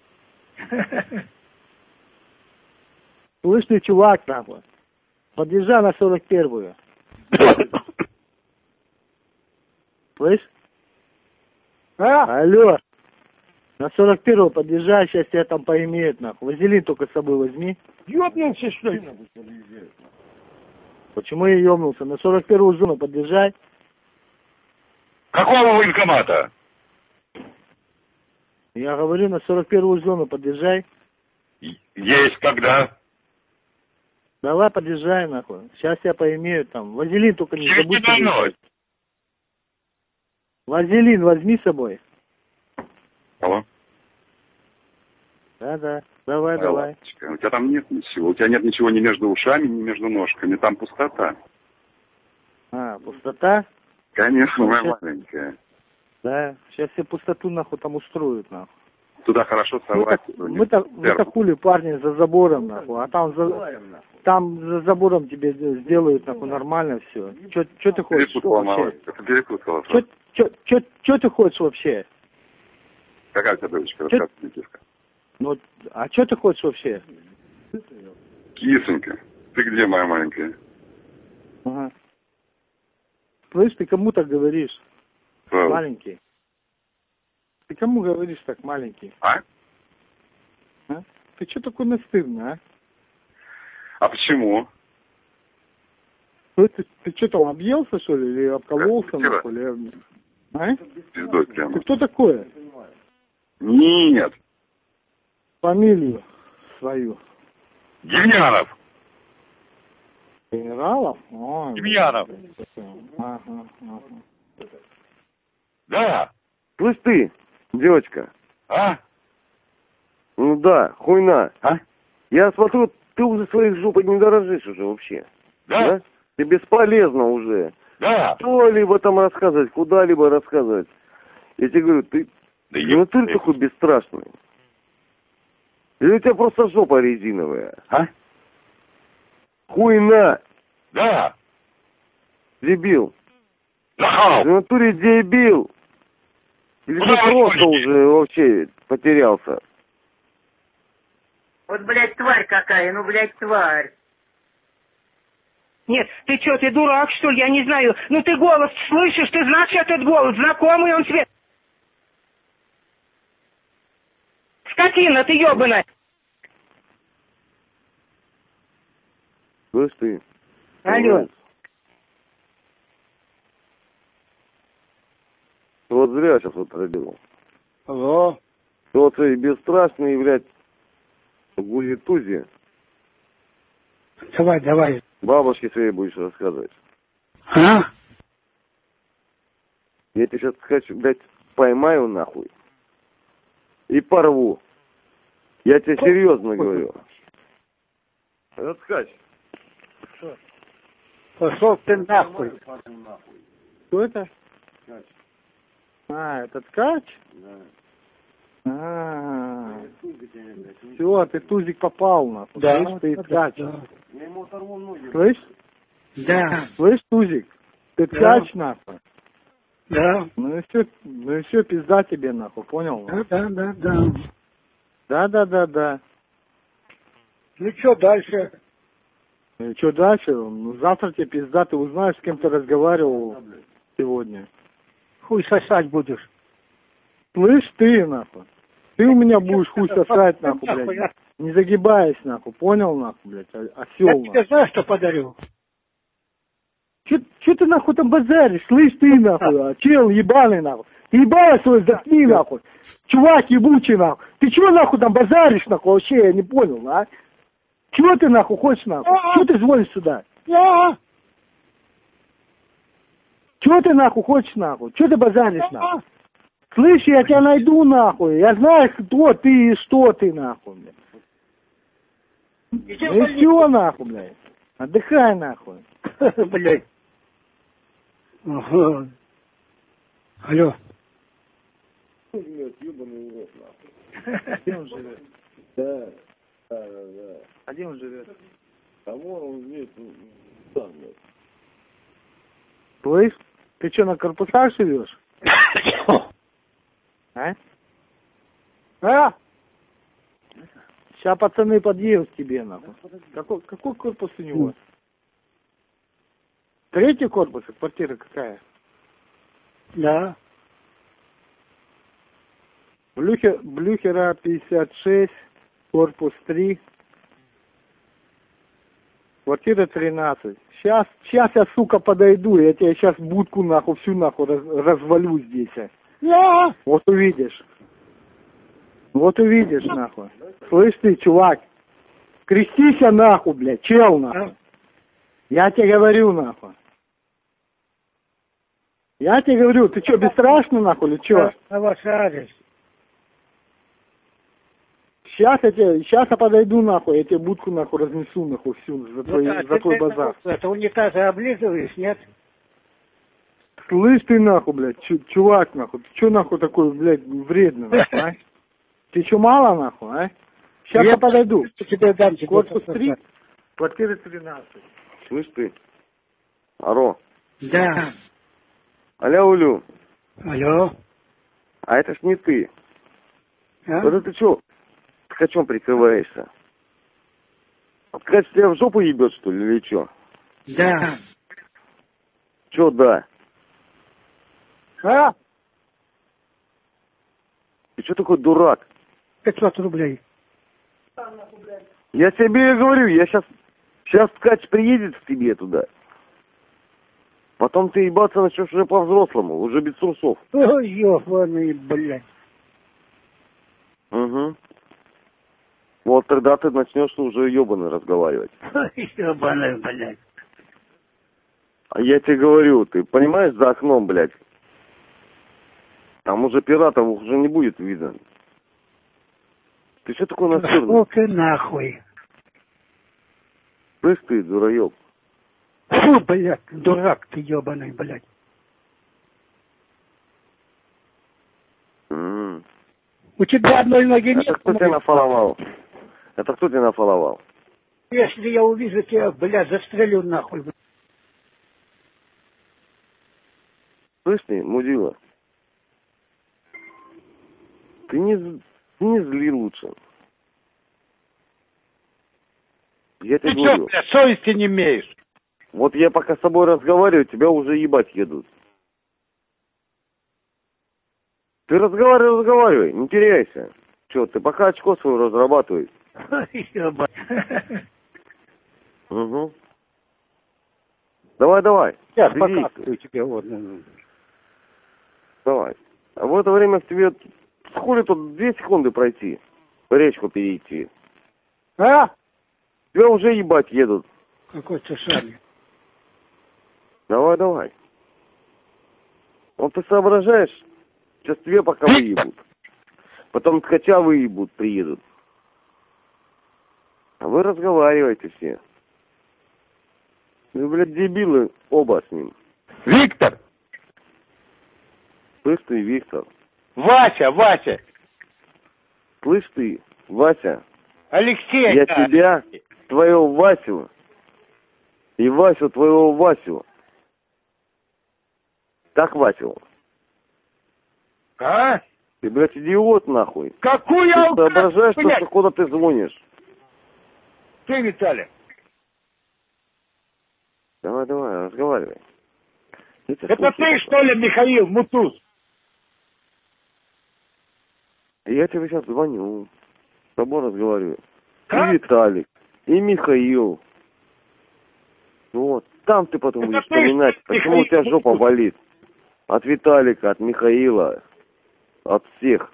Слышь ты, чувак, нахуй. Подъезжай на 41-ю. Слышь? Алло. На 41-го подъезжай, сейчас тебя там поимеют, нахуй. Вазелин только с собой возьми. Ёбнулся, что ли? Почему я ёбнулся? На 41-ю зону подъезжай. Какого военкомата? Я говорю, на 41-ю зону подъезжай. Есть когда? Давай подъезжай, нахуй. Сейчас тебя поимеют там. Вазелин только не забудь. Вазелин возьми с собой. Алло. Да. Давай. У тебя там нет ничего. У тебя нет ничего ни между ушами, ни между ножками. Там пустота. А, пустота? Конечно, моя маленькая. Да. Сейчас все пустоту нахуй там устроят, нахуй. Туда хорошо совать. Мы-то хули, парни, за забором, нахуй. А там за забором тебе сделают, нахуй, нормально все. Че ты хочешь вообще? Перепутала. Че ты хочешь вообще? Какая у тебя дочка? Рассказывай, киска. Ну, а че ты хочешь вообще? Кисонька, ты где, моя маленькая? Ага. Слышь, ты кому так говоришь? Правда. Маленький. Ты кому говоришь так, маленький? А? Ты что такой настырный, а? А почему? Ты что там, объелся, что ли, или обкололся, нахуй, или... А? Пиздой прямо. Ты кто такой? Нет. Фамилию свою. Демьянов. Генералов? Демьянов. Ага. Да. Слышь ты, девочка. А? Ну да, хуйна. А? Я смотрю, ты уже своих жопой не дорожишь уже вообще. Да? Ты бесполезно уже. Да. Что-либо там рассказывать, куда-либо рассказывать. Я тебе говорю, ты ты такой бесстрашный. Или у тебя просто жопа резиновая? А? Хуйна. Да. Дебил. Да. В натуре дебил. Или ты просто уже вообще потерялся? Вот, блядь, тварь какая, ну, блядь, тварь. Нет, ты что, ты дурак, что ли? Я не знаю. Ну ты голос слышишь, ты знаешь этот голос, знакомый он тебе. Скотина, ты ебаная. Слышь ты. Алло. Вот зря сейчас вот родил. Алло. Ты вот и бесстрашный, блядь, гузи-тузи. Давай. Бабушке своей будешь рассказывать. А? Я тебе сейчас, хочу, блядь, поймаю нахуй. И порву. Я тебе серьезно говорю. Это ткач. Пошел ты нахуй. Кто это? Ткач. А, это ткач? Да. Все, ты тузик попал, нахуй. Да. Слышь, ты ткач. Я ему оторву ноги. Слышь? Да. Слышь, тузик? Ты ткач, нахуй? Да. Ну и все, пизда тебе, нахуй, понял? Да. Да. Ну что дальше? И что дальше? Ну, завтра тебе пизда, ты узнаешь, с кем ты разговаривал сегодня. Хуй сосать будешь. Слышь ты, нахуй? Ты у меня будешь хуй сосать, нахуй, блядь. Не загибаясь, нахуй, понял, нахуй, блядь, осел, Я нахуй. тебе знаешь, что подарю? Че ты нахуй там базаришь? Слышь ты, нахуй, чел ебаный, нахуй. Ты ебало свой заткни, нахуй. Чувак ебучий, нахуй. Ты чего нахуй там базаришь, нахуй, вообще, я не понял, а? Чего ты нахуй хочешь, нахуй? Чего ты звонишь сюда? Чего ты нахуй хочешь, нахуй? Чего ты базаришь, нахуй? Слышь, я тебя найду, нахуй. Я знаю, кто ты и что ты, нахуй, блядь. Ну и все, нахуй, блядь. Отдыхай, нахуй. Блядь. Ага. Алло. Блядь, ебаный урод, нахуй. Где он живет? Да. А где он живет? А вон он здесь, там, блядь. Слышь, ты что, на корпусах живешь? А? Сейчас пацаны подъедут к тебе, нахуй. Какой корпус у него? Третий корпус, а квартира какая? Да. Блюхера 56, корпус 3, квартира 13. Сейчас я, сука, подойду, я тебе сейчас будку, нахуй, всю, нахуй, развалю здесь. Вот увидишь. Вот увидишь, нахуй. Слышь ты, чувак, крестися, нахуй, блядь, чел, нахуй. Я тебе говорю, нахуй. Я тебе говорю, ты что, бесстрашный, нахуй, или что? На ваш адрес. Сейчас я подойду, нахуй, я тебе будку, нахуй, разнесу, нахуй, всю, за твой базар. Это унитазы облизываешь, нет? Слышь ты, нахуй, блядь, чувак, нахуй, ты что, нахуй, такой, блядь, вредный, нахуй, а? Ты что, мало, нахуй, а? Сейчас я подойду. Тебе дам, корпус 3, квартира 13. Слышь ты? Аро. Да. Алло. Алло. А это ж не ты. А? Вот ты что, ткачом прикрываешься? Ткач тебя в жопу ебет, что ли, или что? Да. Че да? А? Ты что такой дурак? 500 рублей. Я тебе говорю, сейчас ткач приедет к тебе туда. Потом ты ебаться начнешь уже по-взрослому, уже без трусов. Ой, ёбаный, блядь. Угу. Вот тогда ты начнешь уже ебаный разговаривать. Ёбаный, блядь. А я тебе говорю, ты понимаешь, за окном, блядь, там уже пиратов уже не будет видно. Ты что такой настырный? Ну ты нахуй. Слышь ты, дураёб. Фу, блядь, дурак ты ёбаный, блядь. У тебя одной ноги нет. Это кто тебя нафоловал? Это кто тебя нафоловал? Если я увижу тебя, блядь, застрелю нахуй. Слышь ты, мудила? Ты не зли лучше. Я тебе Ты говорю. что, блядь, совести не имеешь? Вот я пока с тобой разговариваю, тебя уже ебать едут. Ты разговаривай, не теряйся. Че, ты пока очко свое разрабатывай. Угу. Давай. Сейчас Иди. показываю тебе вот. Давай. А в это время к тебе хули тут 2 секунды пройти. Речку перейти. А? Тебя уже ебать едут. Какой ты шаг? Давай. Вот ты соображаешь, сейчас тебе пока выебут. Потом ткача выебут, приедут. А вы разговариваете все. Вы, блядь, дебилы оба с ним. Виктор! Слышь ты, Виктор. Вася! Слышь ты, Вася. Алексей! Я тебя, твоего Васю, и Васю твоего Васю Так, Васил? А? Ты, блядь, идиот, нахуй. Какую Ты алкаш, соображаешь, блядь? что куда ты звонишь? Ты, Виталий. Давай, разговаривай. Это ты, что ли, Михаил Мутуз? Я тебе сейчас звоню. С тобой разговариваю. Как? И Виталик, и Михаил. Вот. Там ты потом будешь вспоминать, почему у тебя жопа болит. От Виталика, от Михаила, от всех.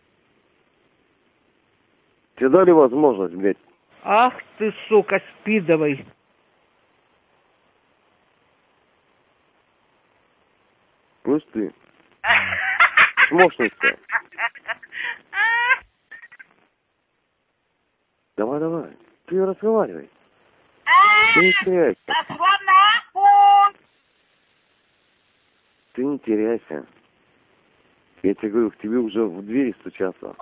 Тебе дали возможность, блядь. Ах ты, сука, спидовый. Слышь ты. Чмошница. Давай. Ты разговаривай. Ты не теряйся. Ты не теряйся. Я тебе говорю, к тебе уже в двери стучатся.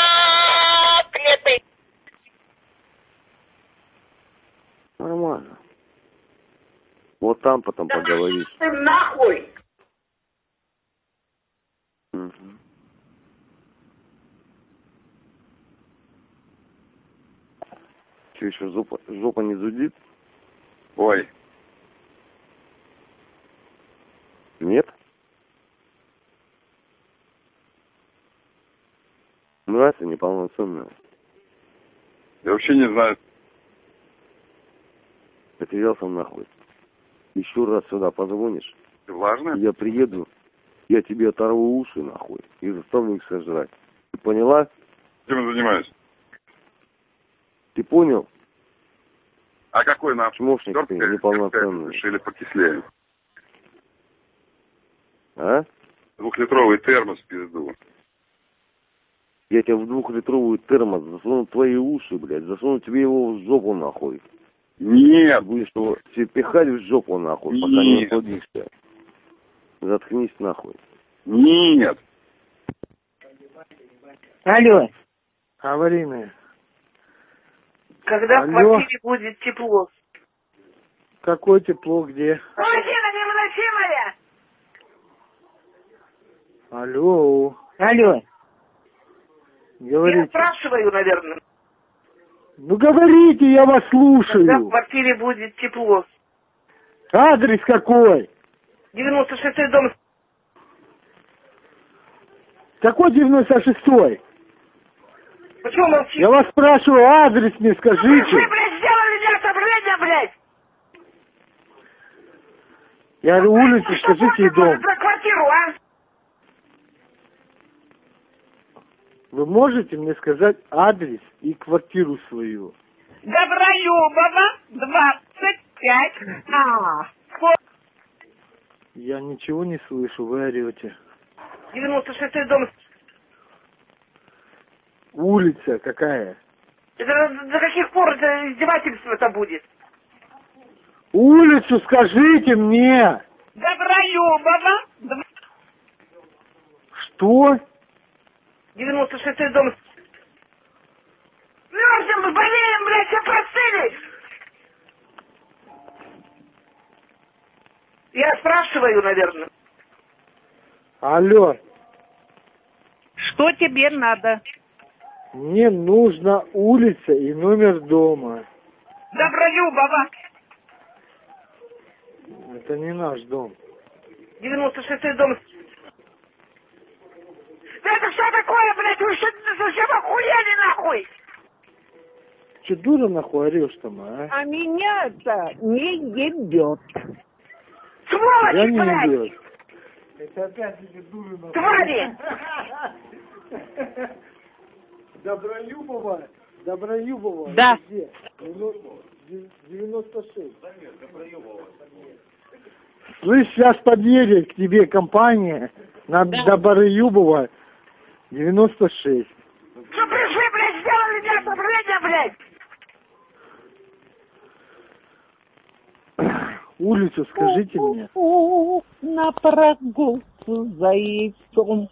Нормально. Вот там потом поговоришь. Ты нахуй! Угу. Че, еще жопа не зудит? Ой. Нет? Нравится неполноценная. Я вообще не знаю. Потерялся нахуй. Еще раз сюда позвонишь. Ты влажная? Я приеду, я тебе оторву уши нахуй и заставлю их сожрать. Ты поняла? Чем я занимаюсь? Ты понял? А какой наш? Чмошник ты, неполноценный. Или покислее? А? 2-литровый термос в пизду. Я тебя в 2-литровую термос засуну твои уши, блядь. Засуну тебе его в жопу нахуй. Нет. Будешь его себе пихать в жопу нахуй, пока не охладишься. Заткнись нахуй. Нет. Алло. Аварийная. Когда в квартире будет тепло? Какое тепло, где? Машина невыносимая! Алло. Говорите. Я спрашиваю, наверное. Ну говорите, я вас слушаю. Когда в квартире будет тепло? Адрес какой? 96-й дом. Какой 96-й? Почему молчите? Я вас спрашиваю, адрес мне скажите. Вы, блядь, сделали мне отобрение, блядь! Я говорю, улицу скажите и дом. Про квартиру, а? Вы можете мне сказать адрес и квартиру свою? Добролюбова, 25. Я ничего не слышу, вы орете. 96-й дом. Улица какая? Это до каких пор это издевательство-то будет? Улицу скажите мне! Добролюбова, Что? 96-й дом. Мерзнем, мы болеем, блядь, все простыли! Я спрашиваю, наверное. Алло. Что тебе надо? Мне нужна улица и номер дома. Добролюбова. Это не наш дом. 96-й дом. Да это что такое, блядь? Вы что совсем охуели, нахуй? Че дура нахуй орешь там, а? А меня это не ебет. Сволочи, Я не блядь! идет. Это опять эти дуры нахуй. Твари! Добролюбова. Да. Где? 96. Слышь, сейчас подъедет к тебе компания на Добролюбова 96. Что пришли, блядь, сделали мне отобрение, блядь? Улицу скажите мне. На прогулку за яйцом.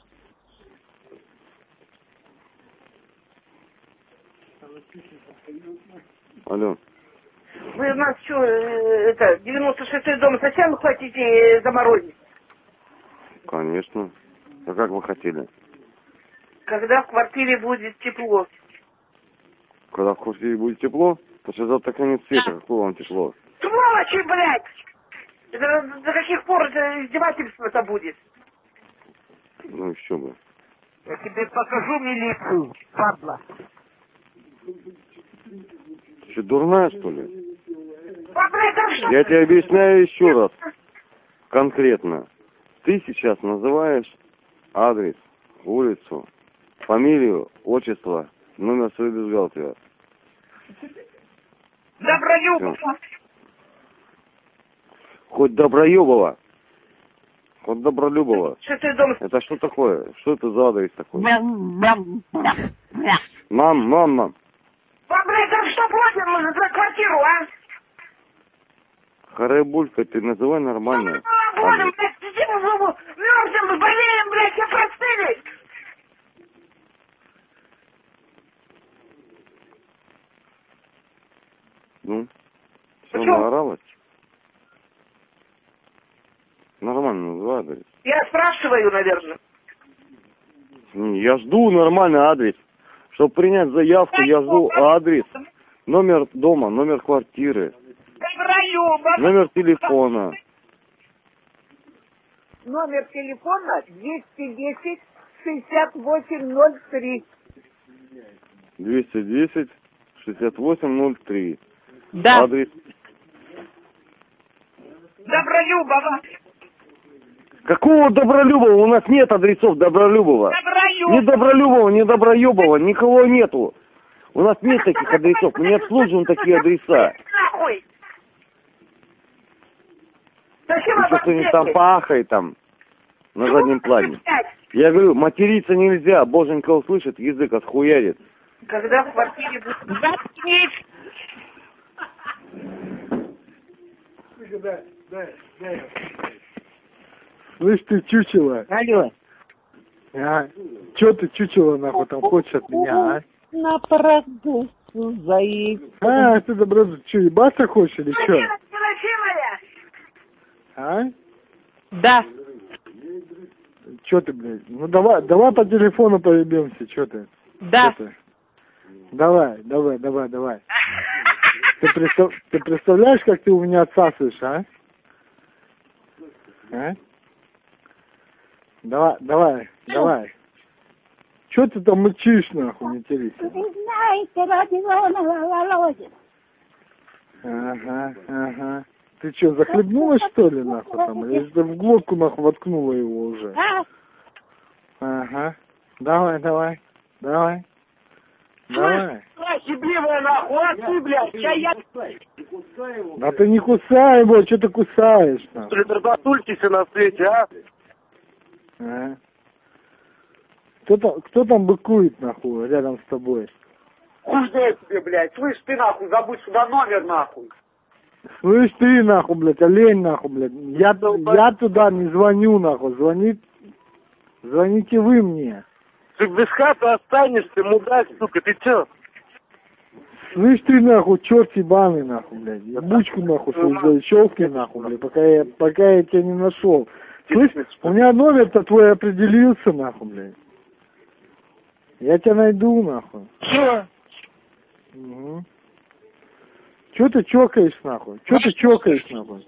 Алло. Вы у нас что, это, 96-й дом совсем хотите заморозить? Конечно. А как вы хотели? Когда в квартире будет тепло. Когда в квартире будет тепло? Послезавтра конец света, какое вам тепло? Сволочи, блядь! Это до каких пор это издевательство-то будет? Ну еще бы. Я тебе покажу милицию, падла. Что, дурная, что ли? А, блядь, да что? Я тебе объясняю еще раз. Конкретно. Ты сейчас называешь адрес, улицу, фамилию, отчество, номер своего бюстгальтера. Доброюбов. Хоть Доброебова. Хоть Добролюбова. Что ты дома? Это что такое? Что это за адрес такой? Мам. А, блядь, да что платим за квартиру, а? Харебулька, ты называй нормально. Будем, блядь, сидим в углу, мерзнем, болеем, блядь, все простыли. Ну, все, наоралась? Нормально называй адрес. Я спрашиваю, наверное. Я жду нормальный адрес. Чтобы принять заявку, я жду адрес, номер дома, номер квартиры, номер телефона. Номер телефона 210 6803. 210 6803. Да. Адрес. Добролюбова. Какого Добролюбова? У нас нет адресов Добролюбова. Ни Добролюбова, ни Доброебова, никого нету. У нас нет таких адресов, мы не обслуживаем такие адреса. Нахуй. Еще кто-нибудь там пахает там, на заднем плане. Я говорю, материться нельзя, боженька услышит, язык отхуярит. Когда в квартире будет... Заткнись! Слышь ты, чучело. Алло. А? Че ты, чучело, нахуй, там хочешь от меня, а? На прогулку заедь. А, ты, добро, что, ебаться хочешь или что? А? Да. Че ты, блядь? Ну давай по телефону поебемся, че ты? Да. Чё ты? Давай. Ты представляешь, как ты у меня отсасываешь, а? А? Давай. Че ты там мычишь, нахуй, не терись? Вы знаете, Родионова Володя. Ага. Ты что, захлебнулась, что ли, нахуй, там? Я же в глотку, нахуй, воткнула его уже. Ага. Давай. Хибливая нахуй, а ты, блядь, я... Да ты не кусай его, что ты кусаешь, нахуй? Разотулькися на свете, а? А? Кто там быкует, нахуй, рядом с тобой? Хуй знает тебе, блядь, слышь, ты нахуй, забудь сюда номер, нахуй. Слышь ты, нахуй, блядь, олень, нахуй, блядь. Я туда не звоню, нахуй, звоните вы мне. Ты без хаты останешься, мудак, сука, ты чё? Слышь ты, нахуй, черт ебаный, нахуй, блядь. Ебучку, нахуй, свою щелкни, нахуй, блядь, пока я тебя не нашел. Слышь, у меня номер-то твой определился, нахуй, блядь. Я тебя найду, нахуй. Чё? Угу. Чё ты чокаешь, нахуй? Чё ты чокаешь?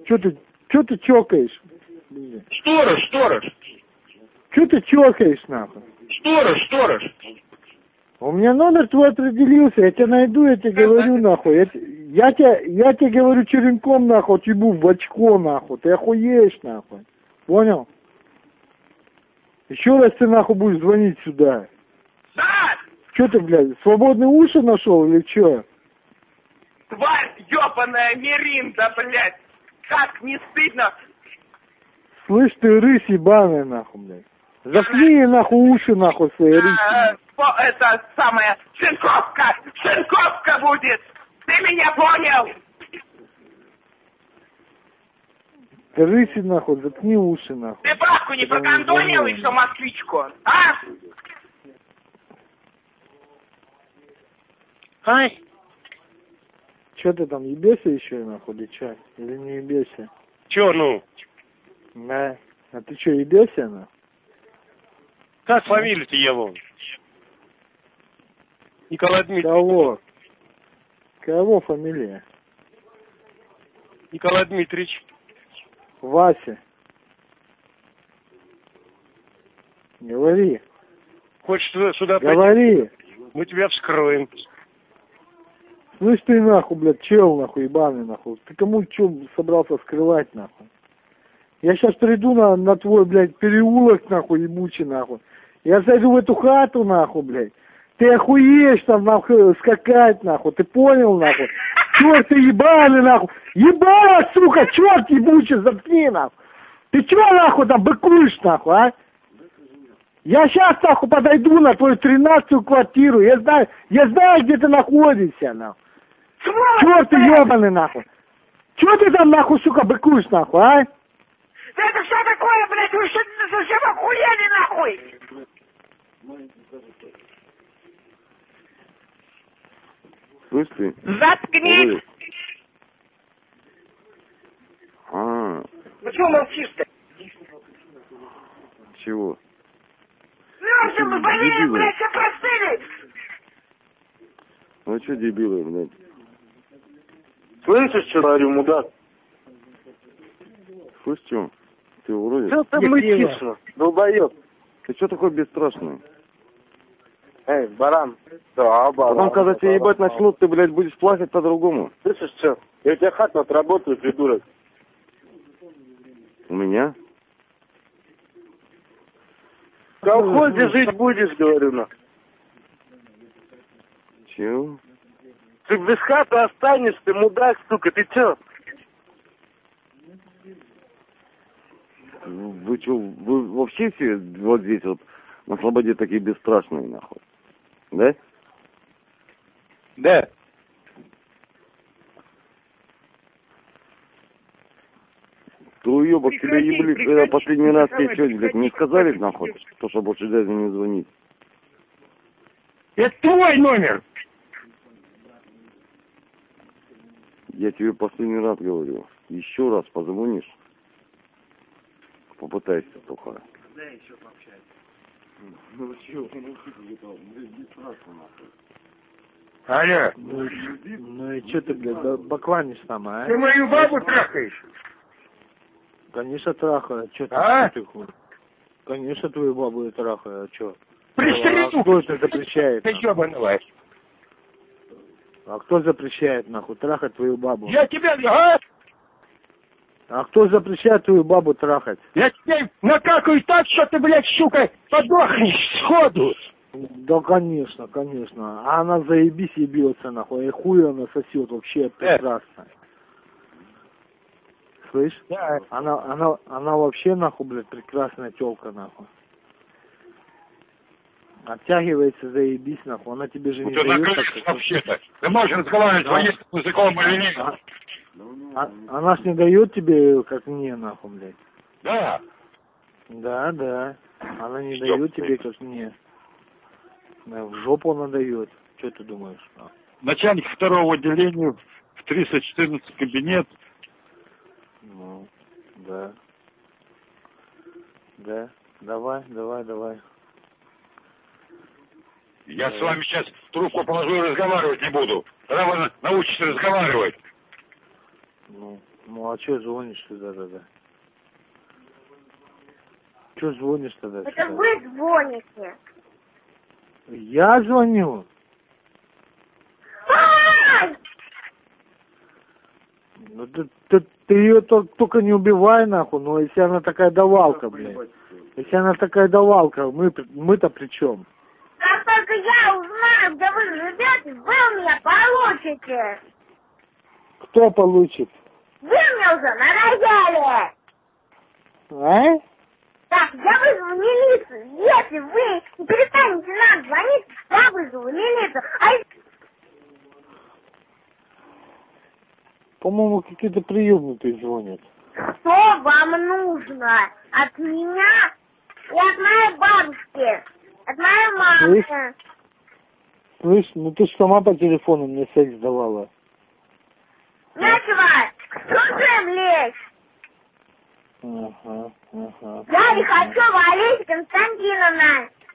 Сторож. Чё ты чокаешь, нахуй? Сторож. У меня номер твой определился, я тебя найду, я тебе говорю, нахуй. Я тебе говорю черенком, нахуй, отъебу в очко, нахуй. Ты охуеешь, нахуй. Понял? Еще раз ты, нахуй, будешь звонить сюда. Да! Чё ты, блядь, свободные уши нашел или чё? Тварь ёбаная Миринда, блядь! Как не стыдно! Слышь ты, рысь ебаная, нахуй, блядь. Заткни, нахуй, уши, нахуй, свои рыси. Это самая шинковка будет! Ты меня понял? Ты рыси, нахуй, заткни уши, нахуй. Ты бабку не прокондонил еще, москвичку, а? Ай! Чё ты там, ебешься еще, нахуй, или чё? Или не ебешься? Чё, ну? Да. А ты чё, ебешься, нахуй? Как фамилию-то его? Николай Дмитриевич. Кого? Кого фамилия? Николай Дмитриевич. Вася. Говори. Хочешь сюда Говори. пойти? Мы тебя вскроем. Слышь ты нахуй, блядь, чел нахуй, ебаный нахуй. Ты кому что собрался скрывать нахуй? Я сейчас приду на твой, блядь, переулок нахуй, ебучий нахуй. Я зайду в эту хату нахуй, блядь. Ты охуеешь там нахуй скакать нахуй, ты понял нахуй? Черт ты ебаный нахуй. Ебала, сука, черт ебучий, заткни нахуй. Ты чё нахуй там быкуешь нахуй, а? Я сейчас нахуй подойду на твою 13-ю квартиру. Я знаю, где ты находишься нахуй. Черт ты ебаный нахуй. Чё ты там нахуй, сука, быкуешь нахуй, а? Это что такое, блядь? Вы что совсем охуели нахуй? Слышь ты? Заткнись! Ну чего молчишь-то? Чего? Ну, что мы болели, блядь, все простыли! Ну что дебилы, блядь? Слышишь, что говорю, мудак? Слышь, что? Ты уродец? Что ты мычишь, долбоёб? Ты что такой бесстрашный? Эй, баран. Да, баран. Потом, когда тебя ебать начнут, ты, блядь, будешь плакать по-другому. Слышишь, что? Я у тебя хату отработаю, придурок. У меня? В колхозе жить будешь, говорю, на. Чего? Ты без хаты останешься, ты мудак, сука, ты чё? Вы что, вы вообще все вот здесь вот на Слободе такие бесстрашные, нахуй? Да? Да. Ты уебок, тебя ебли, когда последний раз тебе что, блядь, не сказали, нахуй, то, что больше даже не звонить? Это твой номер! Я тебе последний раз говорю. Еще раз позвонишь, попытайся только. Да, еще пообщайся. Ну чё, не страшно, нахуй. Алло. Ну и что ты, блядь, бакланишь там, а? Ты мою бабу трахаешь? Конечно, трахаю, а чё ты? А? Ты хуй? Конечно, твою бабу я трахаю, а чё? Пристрели, А кто это запрещает? Ты ёбаная. А кто запрещает, нахуй, трахать твою бабу? Я тебя, а? А кто запрещает твою бабу трахать? Я тебе накакаю так, что ты, блядь, сука, подохнешь сходу. Да, конечно, конечно. А она заебись ебется, нахуй, и хуй она сосет, вообще прекрасно. Слышь? Да. Она вообще, нахуй, блядь, прекрасная тёлка, нахуй. Оттягивается, заебись, нахуй. Она тебе же не Ты дает. накрылся вообще-то. Ты можешь разговаривать военным языком или нет? Она ж не дает тебе, как мне, нахуй, блядь. Да. Да. Она не Что, дает тебе, как мне. Да, в жопу она дает. Что ты думаешь? Начальник второго отделения в 314 кабинет. Ну, да. Да. Давай. Я с вами сейчас трубку положу и разговаривать не буду. Когда вы научитесь разговаривать. Ну а что звонишь сюда тогда? Что звонишь тогда? Это вы звоните. Я звоню. Ну ты ее только не убивай, нахуй, но если она такая давалка, блядь. Если она такая давалка, мы-то при чем? Как только я узнаю, где вы живете, вы у меня получите. Кто получит? Вы мне уже надоели. А? Так, я вызову милицию. Если вы не перестанете нам звонить, я вызову милицию. По-моему, какие-то приемники звонят. Что вам нужно от меня и от моей бабушки, от моей мамы? Слышь, ну ты ж сама по телефону мне секс давала. Нечего, слушаем лезь. Ага. Я не хочу, Валерия Константиновна.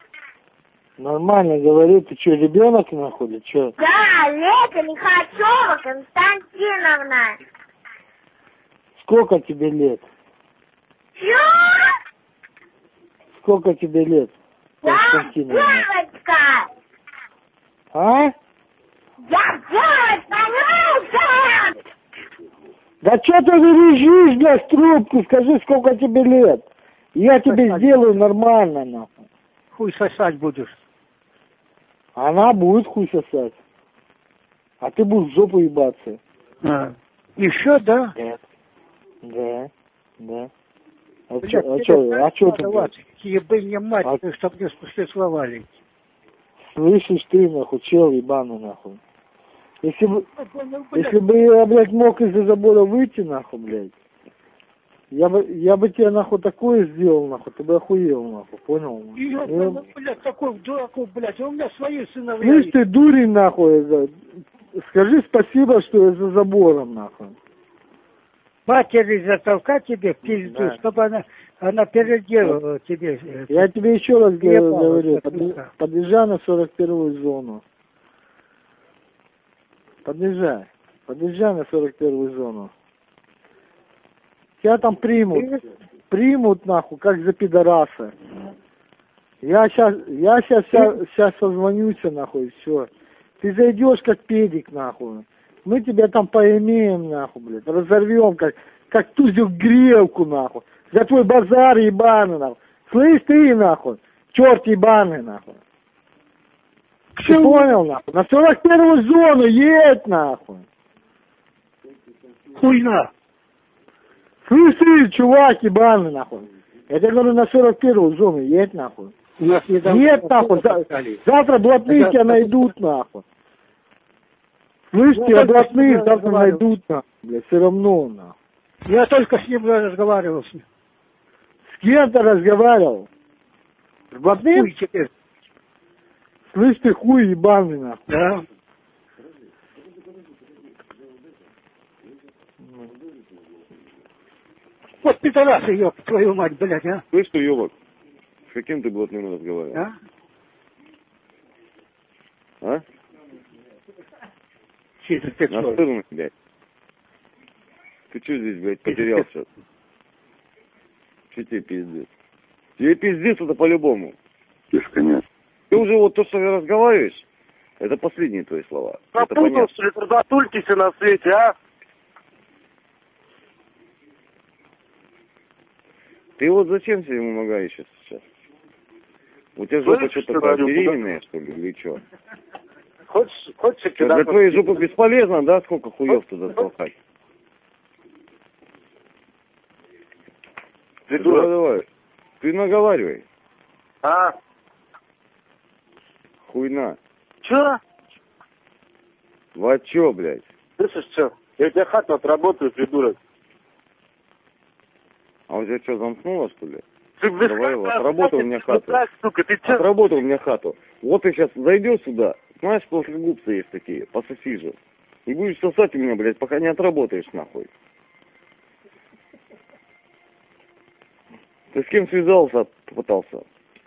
Нормально говорю, ты что, ребенок находит, что? Да, Лека Лихачева Константиновна. Сколько тебе лет? Чё? Сколько тебе лет, Я Константиновна? девочка. А? Я девочка, Люся! Да что ты вережишь, блядь, трубку, скажи, сколько тебе лет. Я тебе сделаю нормально, нахуй. Хуй сосать будешь. Она будет хуй сосать. А ты будешь в жопу ебаться. Еще, да? Нет. Да, да. А Блядь, чё ты, блядь? Ебынья мать, чтоб не спустествовали. Слышишь ты, нахуй, чел ебаный, нахуй. Если бы я, блядь, мог из-за забора выйти, нахуй, блядь, я бы тебе, нахуй, такое сделал, нахуй, ты бы охуел, нахуй, понял? Блядь, такой дураков, блядь, у меня свои сыновья. Слышь ты, дурень, нахуй, скажи спасибо, что я за забором, нахуй. Матери затолкать тебе в пизду, да. Чтобы она переделала тебе. Я тебе еще раз говорю, подъезжай на 41-ю зону. Подъезжай на 41-ю зону. Тебя там примут нахуй, как за пидораса. Я сейчас созвонюсь нахуй, все. Ты зайдешь как педик нахуй. Мы тебя там поимеем нахуй, блядь, разорвем как тузик грелку нахуй. За твой базар ебаный нахуй. Слышь ты нахуй, черт ебаный нахуй. Ты понял нахуй? На 41-ю зону едь нахуй. Хуйна. Слышь ты, чувак ебаный нахуй. Я тебе говорю, на 41-ю зону едь нахуй. Нет нахуй, завтра блатные тебя найдут нахуй. Слышь, тебя блатные завтра найдут нахуй, блядь, все равно нахуй. Я только с ним разговаривал. С кем ты разговаривал? С блатным? Слышь ты, хуй ебаный нахуй. Да. Вот пидорасы, ёб, твою мать, блядь, а. Слышь ты, ёбок, с каким ты блатным разговаривал? А? А? Настырный, блядь. Ты что здесь, блядь, потерялся? Что тебе пиздец? Тебе пиздец это по-любому. Конечно. Ты уже вот то, что ты разговариваешь, это последние твои слова. Запутался ли, трудотулькись на свете, а? Ты вот зачем себе помогаешь сейчас? У тебя жопа что такая, беременная, что ли, или что? Хочешь для твоей жопы бесполезно, да, сколько хуев туда толкать? Давай. Ты наговаривай. А? Хуйна. Чё? Вот чё, блядь? Слышишь, чё? Я у тебя хату отработаю, придурок. А у тебя что, замкнуло, что ли? Ты давай, отработал у меня хату. Сука, ты чё? Отработал у меня хату. Вот ты сейчас зайдешь сюда, знаешь, плоскогубцы есть такие, пососи же. И будешь сосать у меня, блядь, пока не отработаешь, нахуй. Ты с кем связался, попытался?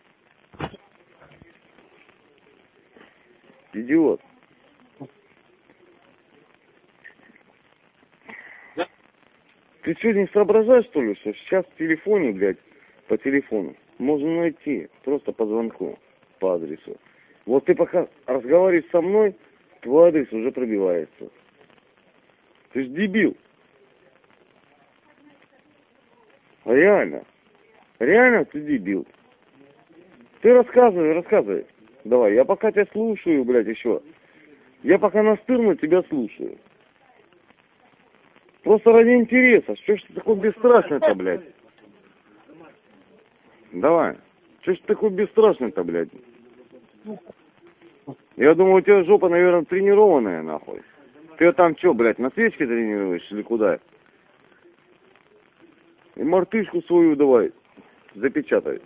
Идиот. Ты что, не соображаешь, что ли, что сейчас в телефоне, блядь, по телефону можно найти, просто по звонку, по адресу. Вот ты пока разговариваешь со мной, твой адрес уже пробивается. Ты ж дебил. Реально. Реально ты дебил. Ты рассказывай. Давай, я пока тебя слушаю, блядь, еще. Я пока настырно тебя слушаю. Просто ради интереса. Что ж ты такой бесстрашный-то, блядь? Давай. Что ж ты такой бесстрашный-то, блядь? Я думаю, у тебя жопа, наверное, тренированная, нахуй. Ты там что, блядь, на свечке тренируешь или куда? И мартышку свою давай запечатай.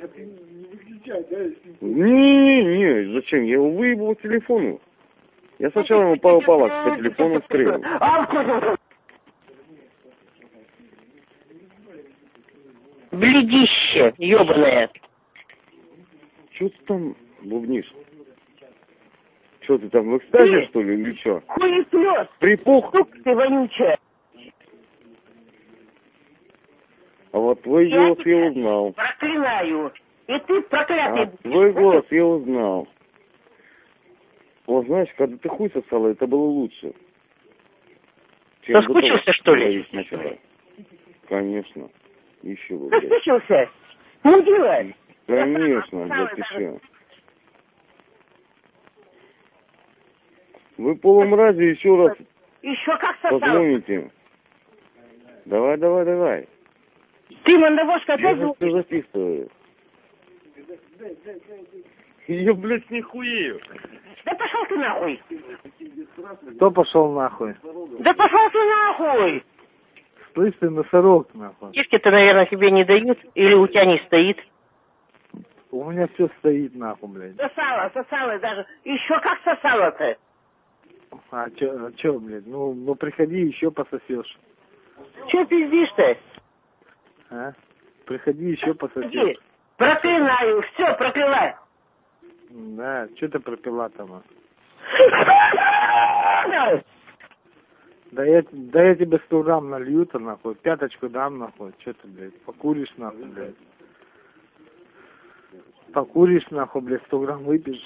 Не, зачем? Я его выебал по телефону. Я сначала ему пару палок по телефону вскрыл. Блюдище, ёбаное. Что ты там бубнишь? Что ты там, в экстазе, что ли, или что? Хуеплет! Припух? Сука ты вонючая! А вот твой голос я узнал. Проклинаю! И ты проклятый! Твой голос я узнал. Вот знаешь, когда ты хуй сосала, это было лучше. Соскучился, что ли? Сначала. Конечно. Еще бы, блядь. Соскучился? Ну, делай! Конечно, блядь, ты что? Вы полумрази еще раз Еще как сосал! позвоните. Давай. Ты, мандавошка, опять... Я все записываю. Я, блядь, не хуею. Да пошел ты нахуй! Кто пошел нахуй? Да пошел ты нахуй! Слышь ты, носорог, нахуй. Кишки-то, наверное, тебе не дают, или у тебя не стоит. У меня все стоит, нахуй, блядь. Сосала даже. Еще как сосала-то? А чё, блядь? Ну приходи, еще пососешь. Че пиздишь-то? А? Приходи, еще пососешь. Иди. Проклинаю, все, проклинай. Да, что ты пропила там? Да я тебе 100 грамм налью-то, нахуй, пяточку дам, нахуй, что ты, блядь, покуришь, нахуй, блядь. Покуришь, нахуй, блядь, 100 грамм выпьешь.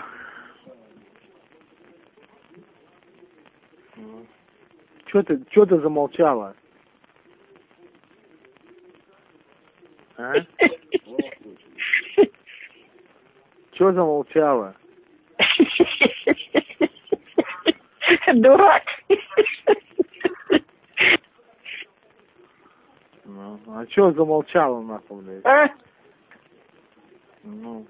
Чё ты замолчала? А? Чё замолчала? Дурак. Ну, а чё замолчала, нахуй, блядь? А? Ну.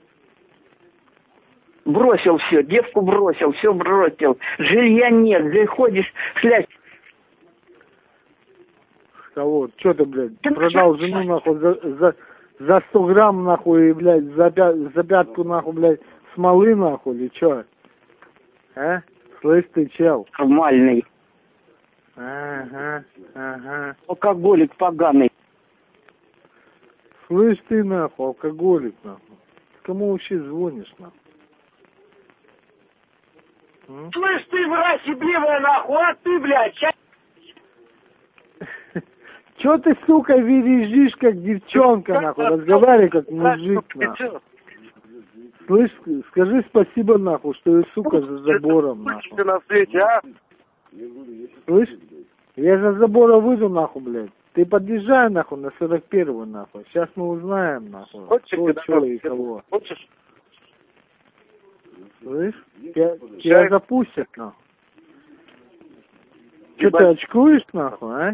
Бросил все, девку бросил, все бросил. Жилья нет, ты ходишь, шлять. Кого? Чё ты, блядь, продал жену, нахуй, за 100 грамм, нахуй, и, блядь, за пятку, нахуй, блядь, смолы, нахуй, или чё? А? Слышь ты, чел? Нормальный. Ага. Алкоголик поганый. Слышь ты, нахуй, алкоголик, нахуй. Кому вообще звонишь, нахуй? Слышь ты, мразь ебливая, нахуй, а ты, блядь, ща... Чё ты, сука, вережишь, как девчонка, нахуй, разговаривай, как мужик, нахуй. Слышь, скажи спасибо, нахуй, что я, сука, за забором, нахуй. Ты на свете, а? Слышь, я за забора выйду, нахуй, блядь. Ты подъезжай, нахуй, на 41-ю, нахуй. Сейчас мы узнаем, нахуй, кто, чё и кого. Хочешь? Слышь, тебя запустят, нахуй. Чё ты очкуешь, нахуй, а?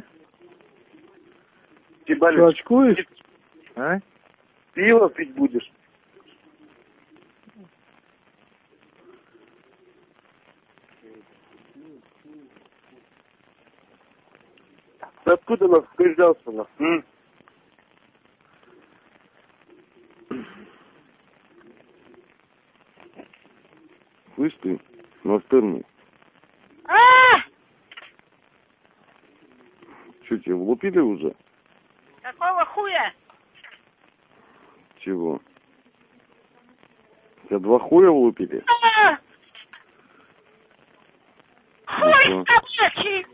Чё очкуешь? А? Пиво пить будешь? Ты откуда нас приезжался, нахуй? Слышь ты, настырный. Что, тебя влупили уже? Какого хуя? Чего? Тебя 2 хуя влупили? Хуй собачий!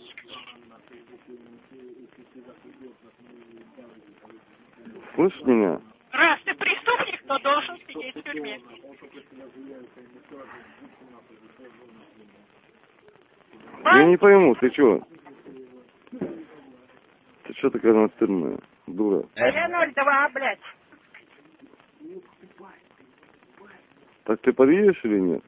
Слышишь меня? Раз ты преступник, то должен сидеть в тюрьме. Я не пойму, ты чё? Ты чё такая настырная, дура? Я 02, блядь. Так ты подъедешь или нет?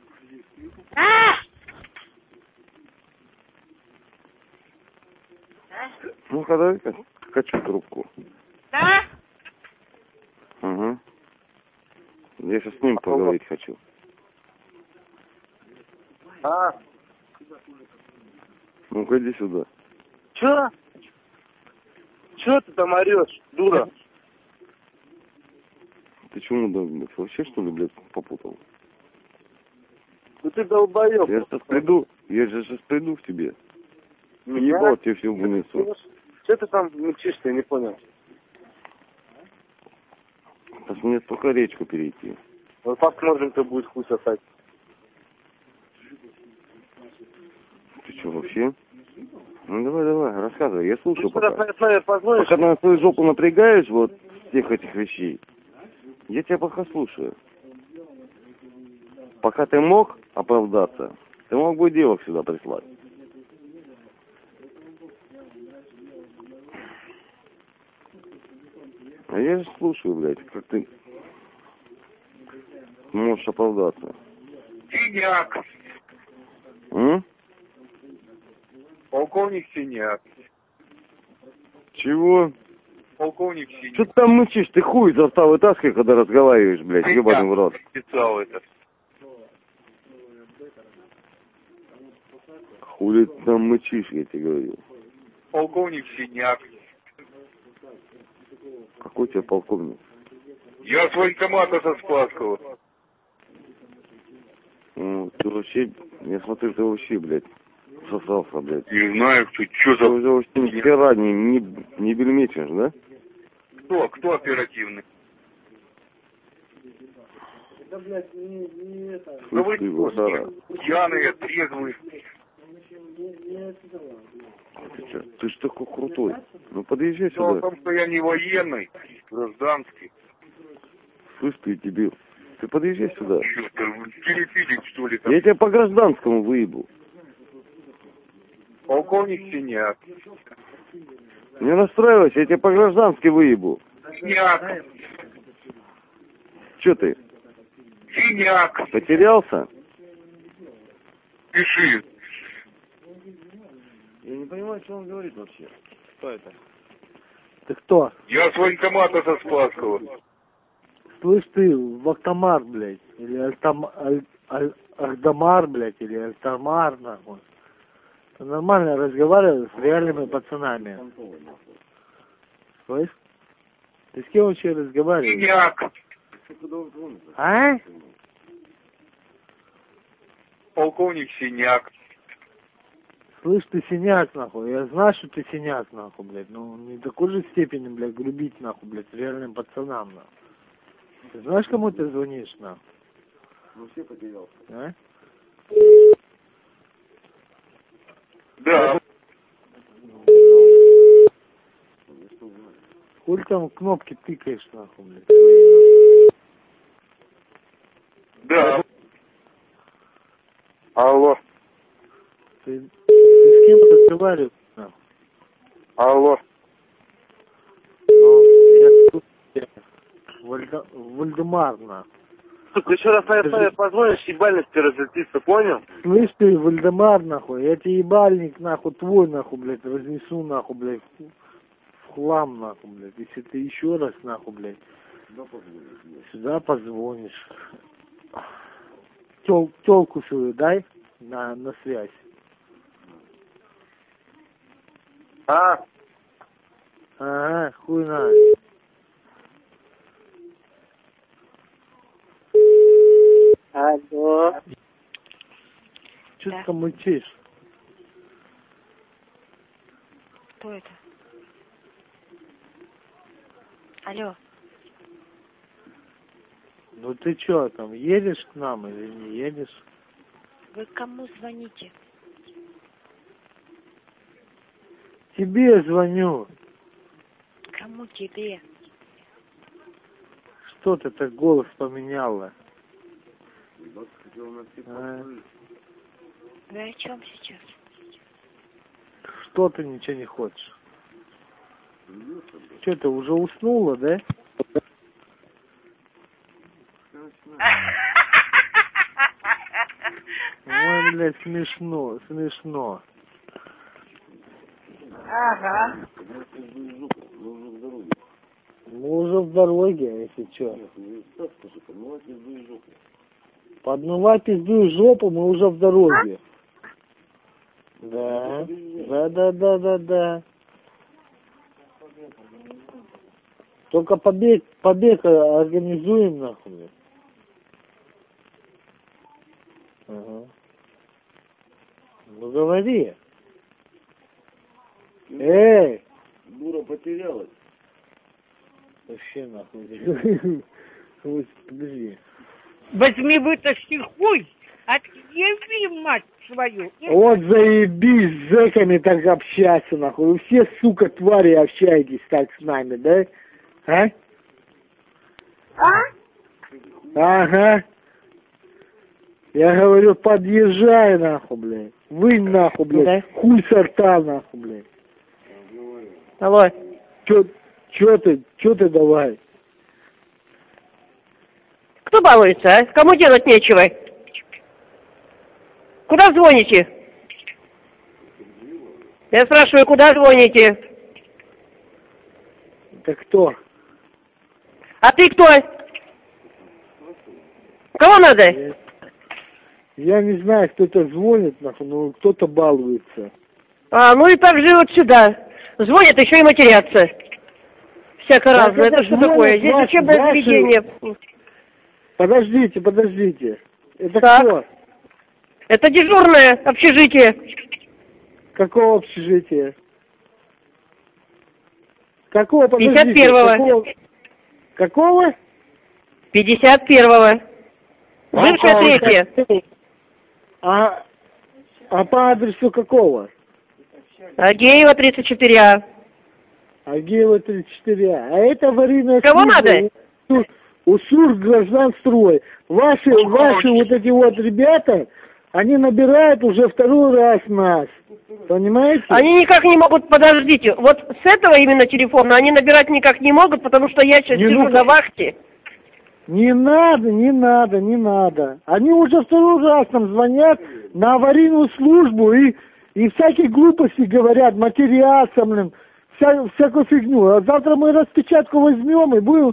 Ну-ка, дай-ка, хочу трубку. Да? Ага. Я сейчас с ним поговорить хочу. Ну-ка, иди сюда. Чё? Чё ты там орёшь, дура? Ты чему, да, блядь, вообще, что ли, блядь, попутал? Ну ты долбоёб. Я же сейчас приду к тебе. Меня? Ебал, тебе все вынесу. Что ты там мучишься, я не понял. Сейчас мне только речку перейти. Вот посмотрим, кто будет хуй сосать. Вообще? Ну давай, рассказывай, я слушаю пока. Позвонишь? Пока на свою жопу напрягаешь вот всех этих вещей, я тебя пока слушаю. Пока ты мог оправдаться, ты мог бы девок сюда прислать. А я же слушаю, блядь, как ты можешь оправдаться. Синяк. Полковник Синяк. Чего? Полковник Синяк. Что ты там мычишь? Ты хуй изо рта вытаскивай, когда разговариваешь, блядь, ебаный в рот. Писал это. Хули ты там мычишь, я тебе говорю. Полковник Синяк. Какой у тебя полковник? Я с военкомата со Спасского. Ну, ты вообще, я смотрю, ты вообще, блядь, сосался, блядь. Не знаю, что за... Ты уже вообще ни хера не бельмечешь, да? Кто оперативный? Это, блядь, не это... Слышь, ты, Гусара. Пьяные, трезвые. Ты ж такой крутой. Ну подъезжай Дело в сюда. том, что я не военный, гражданский. Слышь ты, дебил. Ты подъезжай сюда. Что-то телефилик, что ли, там. Я тебя по гражданскому выебу. Полковник Синяк. Не расстраивайся, я тебя по граждански выебу. Синяк. Че ты? Синяк. Потерялся? Пиши. Я не понимаю, что он говорит вообще. Кто это? Ты кто? Я с военкомата со Спасского. Слышь ты, Вахтамар, блядь, или Альдамар, блядь, или Альтамар, нахуй. Ты нормально разговариваешь с реальными пацанами. Слышь? Ты с кем вообще разговариваешь? Синяк. А? Полковник Синяк. Слышь, ты синяк, нахуй. Я знаю, что ты синяк, нахуй, блядь. Ну, не такой же степени, блядь, грубить, нахуй, блядь, реальным пацанам, нахуй. Ты знаешь, кому ты звонишь, нахуй? Ну, все потерялся. А? Да. Хуй там кнопки тыкаешь, нахуй, блядь. Да. Алло. Ты с кем разговариваешь, нахуй? Алло. Ну, я Вальдемар, нахуй. Сука, еще раз на позвонишь, ебальник ты разлетится, понял? Слышь ты, Вальдемар, нахуй, я тебе ебальник, нахуй, твой, нахуй, блядь, разнесу, нахуй, блядь, в хлам, нахуй, блядь. Если ты еще раз, нахуй, блядь, сюда позвонишь. Тёлку свою дай на связь. Ага, хуй на. Алло. Чё ты там мычишь? Кто это? Алло. Ну ты чё там, едешь к нам или не едешь? Вы кому звоните? Тебе звоню. Кому тебе? Что ты так голос поменяла? Вы о чем сейчас? Что ты ничего не хочешь? Что ты уже уснула, да? Ой, блядь, смешно. Ага. Мы уже в дороге, если что. Подмывай пизду и жопу, мы уже в дороге. Да. Только побег организуем, нахуй. Ага. Ну говори. Эй! Дура потерялась. Вообще нахуй. Подожди. Возьми, вытащи хуй, отъеби, мать твою. свою. Вот заебись, с зэками так общаться, нахуй. Вы все, сука, твари общаетесь так с нами, да? А? Ага. Я говорю, подъезжай, нахуй, блядь. Вынь, нахуй, блядь. Да? Хуй со рта, нахуй, блядь. Алло. Чё ты давай? Кто балуется, а? Кому делать нечего? Куда звоните? Я спрашиваю, куда звоните? Это кто? А ты кто? Кого надо? Я не знаю, кто-то звонит, нахуй, но кто-то балуется. Ну и так же вот сюда. Звонят, еще и матерятся. Всяко разное. Это что такое? Здесь учебное заведение. Подождите. Это так. Кто? Это дежурное общежитие. Какого общежития? Какого? 51-го. Какого? 51-го. Бывшая третья. А по адресу какого? Агеева 34А. Агеева 34А. А это аварийная Кого служба. надо? УСУР Гражданстрой. Ваши вот эти вот ребята, они набирают уже второй раз нас. Понимаете? Они никак не могут, подождите, вот с этого именно телефона они набирать никак не могут, потому что я сейчас сижу на вахте. Не надо. Они уже второй раз нам звонят на аварийную службу и всякие глупости говорят, матерятся, блин, всякую фигню. А завтра мы распечатку возьмем и будем...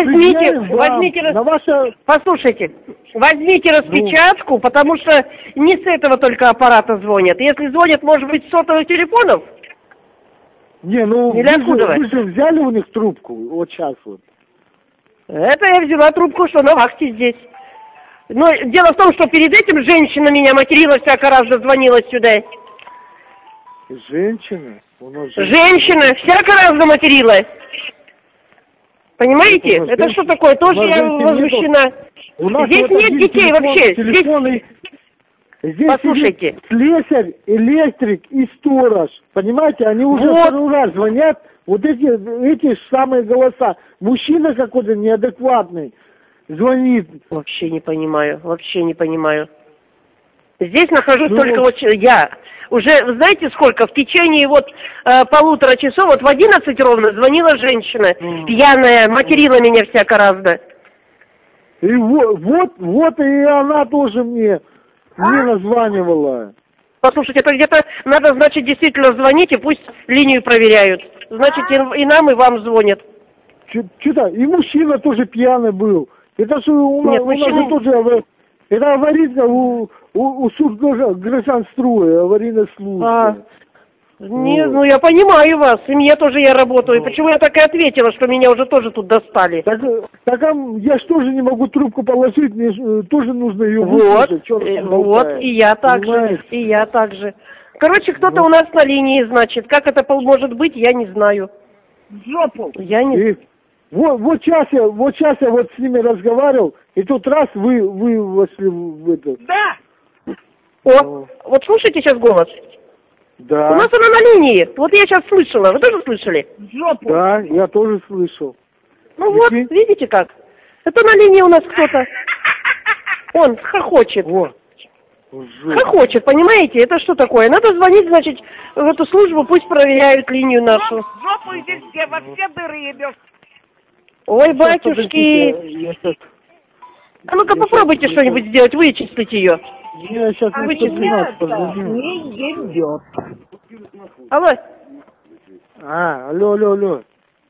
Послушайте, возьмите распечатку, потому что не с этого только аппарата звонят. Если звонят, может быть, с сотовых телефонов? Не, ну вы же взяли у них трубку, вот сейчас вот. Это я взяла трубку, что на вахте здесь. Но дело в том, что перед этим женщина меня материла, всяко раз дозвонилась сюда. Женщина? Женщина всяко раз заматерила. Понимаете? Это что такое? Тоже я возмущена. Здесь нет детей вообще. Здесь послушайте. Слесарь, электрик и сторож. Понимаете, они уже второй раз звонят. Вот эти самые голоса. Мужчина какой-то неадекватный звонит. Вообще не понимаю. Здесь нахожусь только вот я. Уже, знаете сколько? В течение вот 1,5 часа, вот в 11 ровно звонила женщина. Пьяная, материла меня всяко разно. И вот и она тоже мне названивала. Послушайте, это где-то надо, значит, действительно звонить, и пусть линию проверяют. Значит, и нам, и вам звонят. Что-то, и мужчина тоже пьяный был. Это же у нас же тоже... Это аварийная у Гражданстроя, аварийная служба. Не, ну я понимаю вас, в семье тоже я работаю. Почему я так и ответила, что меня уже тоже тут достали? Так я ж тоже не могу трубку положить, мне тоже нужно ее выслушать. И я так же. Короче, кто-то у нас на линии, значит. Как это может быть, я не знаю. Жопу! Я не... Вот сейчас я вот с ними разговаривал, и тут раз вы вошли в это. Да! Вот слушайте сейчас голос. Да. У нас она на линии. Вот я сейчас слышала. Вы тоже слышали? Жопу! Да, я тоже слышал. Ну вот, видите как? Это на линии у нас кто-то. Он хохочет. Хохочет, понимаете? Это что такое? Надо звонить, значит, в эту службу, пусть проверяют линию нашу. Жопу здесь во все дыры ебешь. Ой, батюшки. А ну-ка попробуйте что-нибудь сделать, вычислить ее. Я сейчас не ебет. Алло. Алло.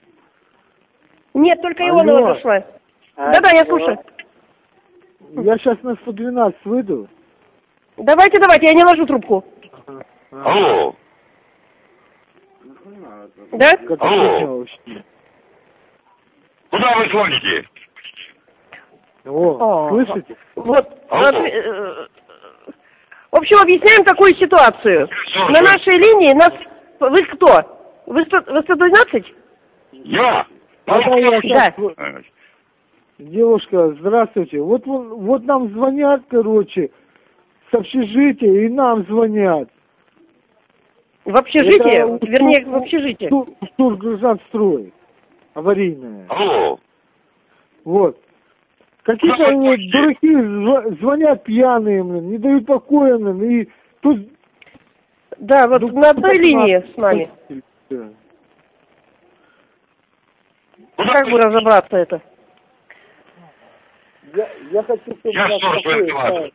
Нет, только Ионова зашла. Да-да, я слушаю. Я сейчас на 112 выйду. Давайте, я не ложу трубку. Алло. Да? Алло. Куда вы звоните? Слышите? Вот. В общем, объясняем такую ситуацию. На нашей линии нас... Вы кто? Вы 112? Я. Да. Девушка, здравствуйте. Вот нам звонят, короче, с общежития и нам звонят. В общежитие? Это, Вернее, в общежитие. Тургружанстрой. Аварийное. Алло. Вот. Какие-то они дураки звонят пьяные, не дают покоя, и тут... Да, вот на одной линии с нами. Как бы разобраться это? Я хочу... Я сторож военкомата.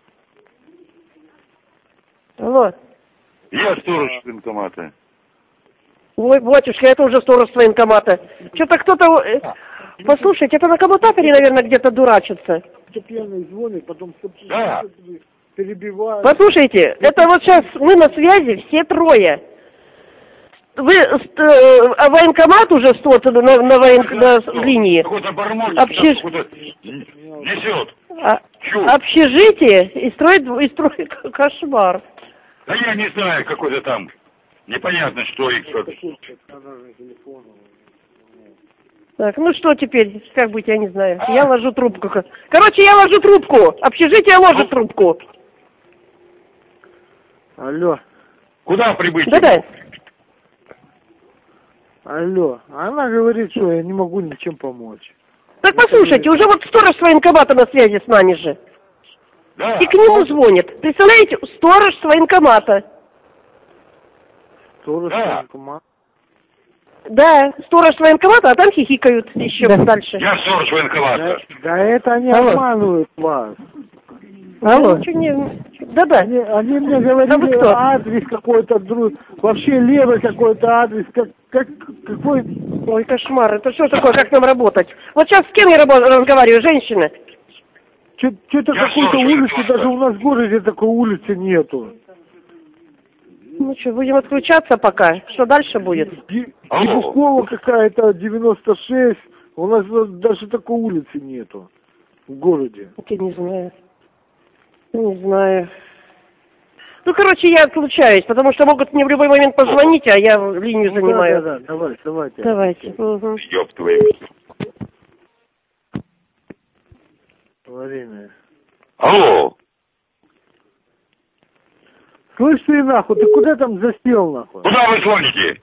Алло. Я сторож военкомата. Ой, батюшка, это уже сторож военкомата. Что-то кто-то... Послушайте, это на коммутаторе, наверное, где-то дурачится. Пьяные звонят, потом перебивают. Послушайте, это вот сейчас мы на связи, все трое. Вы военкомат уже на линии? Какой-то бормочет, несет. Общежитие и строит кошмар. Да я не знаю, какой-то там непонятно что и кто. Так, ну что теперь, как быть, я не знаю. Я ложу трубку. Короче, я ложу трубку. Общежитие ложит трубку. Алло. Куда прибыть? Да-да. Алло. Она говорит, что я не могу ничем помочь. Так послушайте, уже вот сторож с военкомата на связи с нами же. Да. И к нему звонит. Представляете, сторож с военкомата. Сторож с военкомата? Да, сторож с военкомата, а там хихикают еще дальше. Я сторож военкомата. Да это они обманывают вас. Алло. Да-да. Они мне говорили адрес какой-то, вообще левый какой-то адрес, какой... Ой, кошмар, это что такое, как нам работать? Вот сейчас с кем я разговариваю, женщина? Что-то какой-то улицы, даже у нас в городе такой улицы нету. Ну что, будем отключаться пока? Что дальше будет? Дебушкова какая-то, 96. У нас даже такой улицы нету в городе. Я не знаю. Не знаю. Ну, короче, я отлучаюсь, потому что могут мне в любой момент позвонить, а я линию занимаю. Да, давайте. Давайте. Угу. Ёб твою. Аварийное. Алло. Слышь ты нахуй, ты куда там засел нахуй? Куда вы звоните?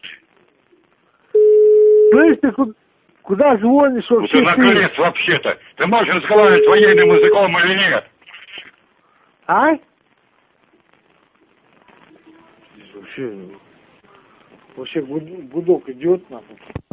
Слышь ты куда звонишь вообще? Ты наконец вообще-то. Ты можешь разговаривать военным языком или нет? А? Вообще гудок идет нахуй.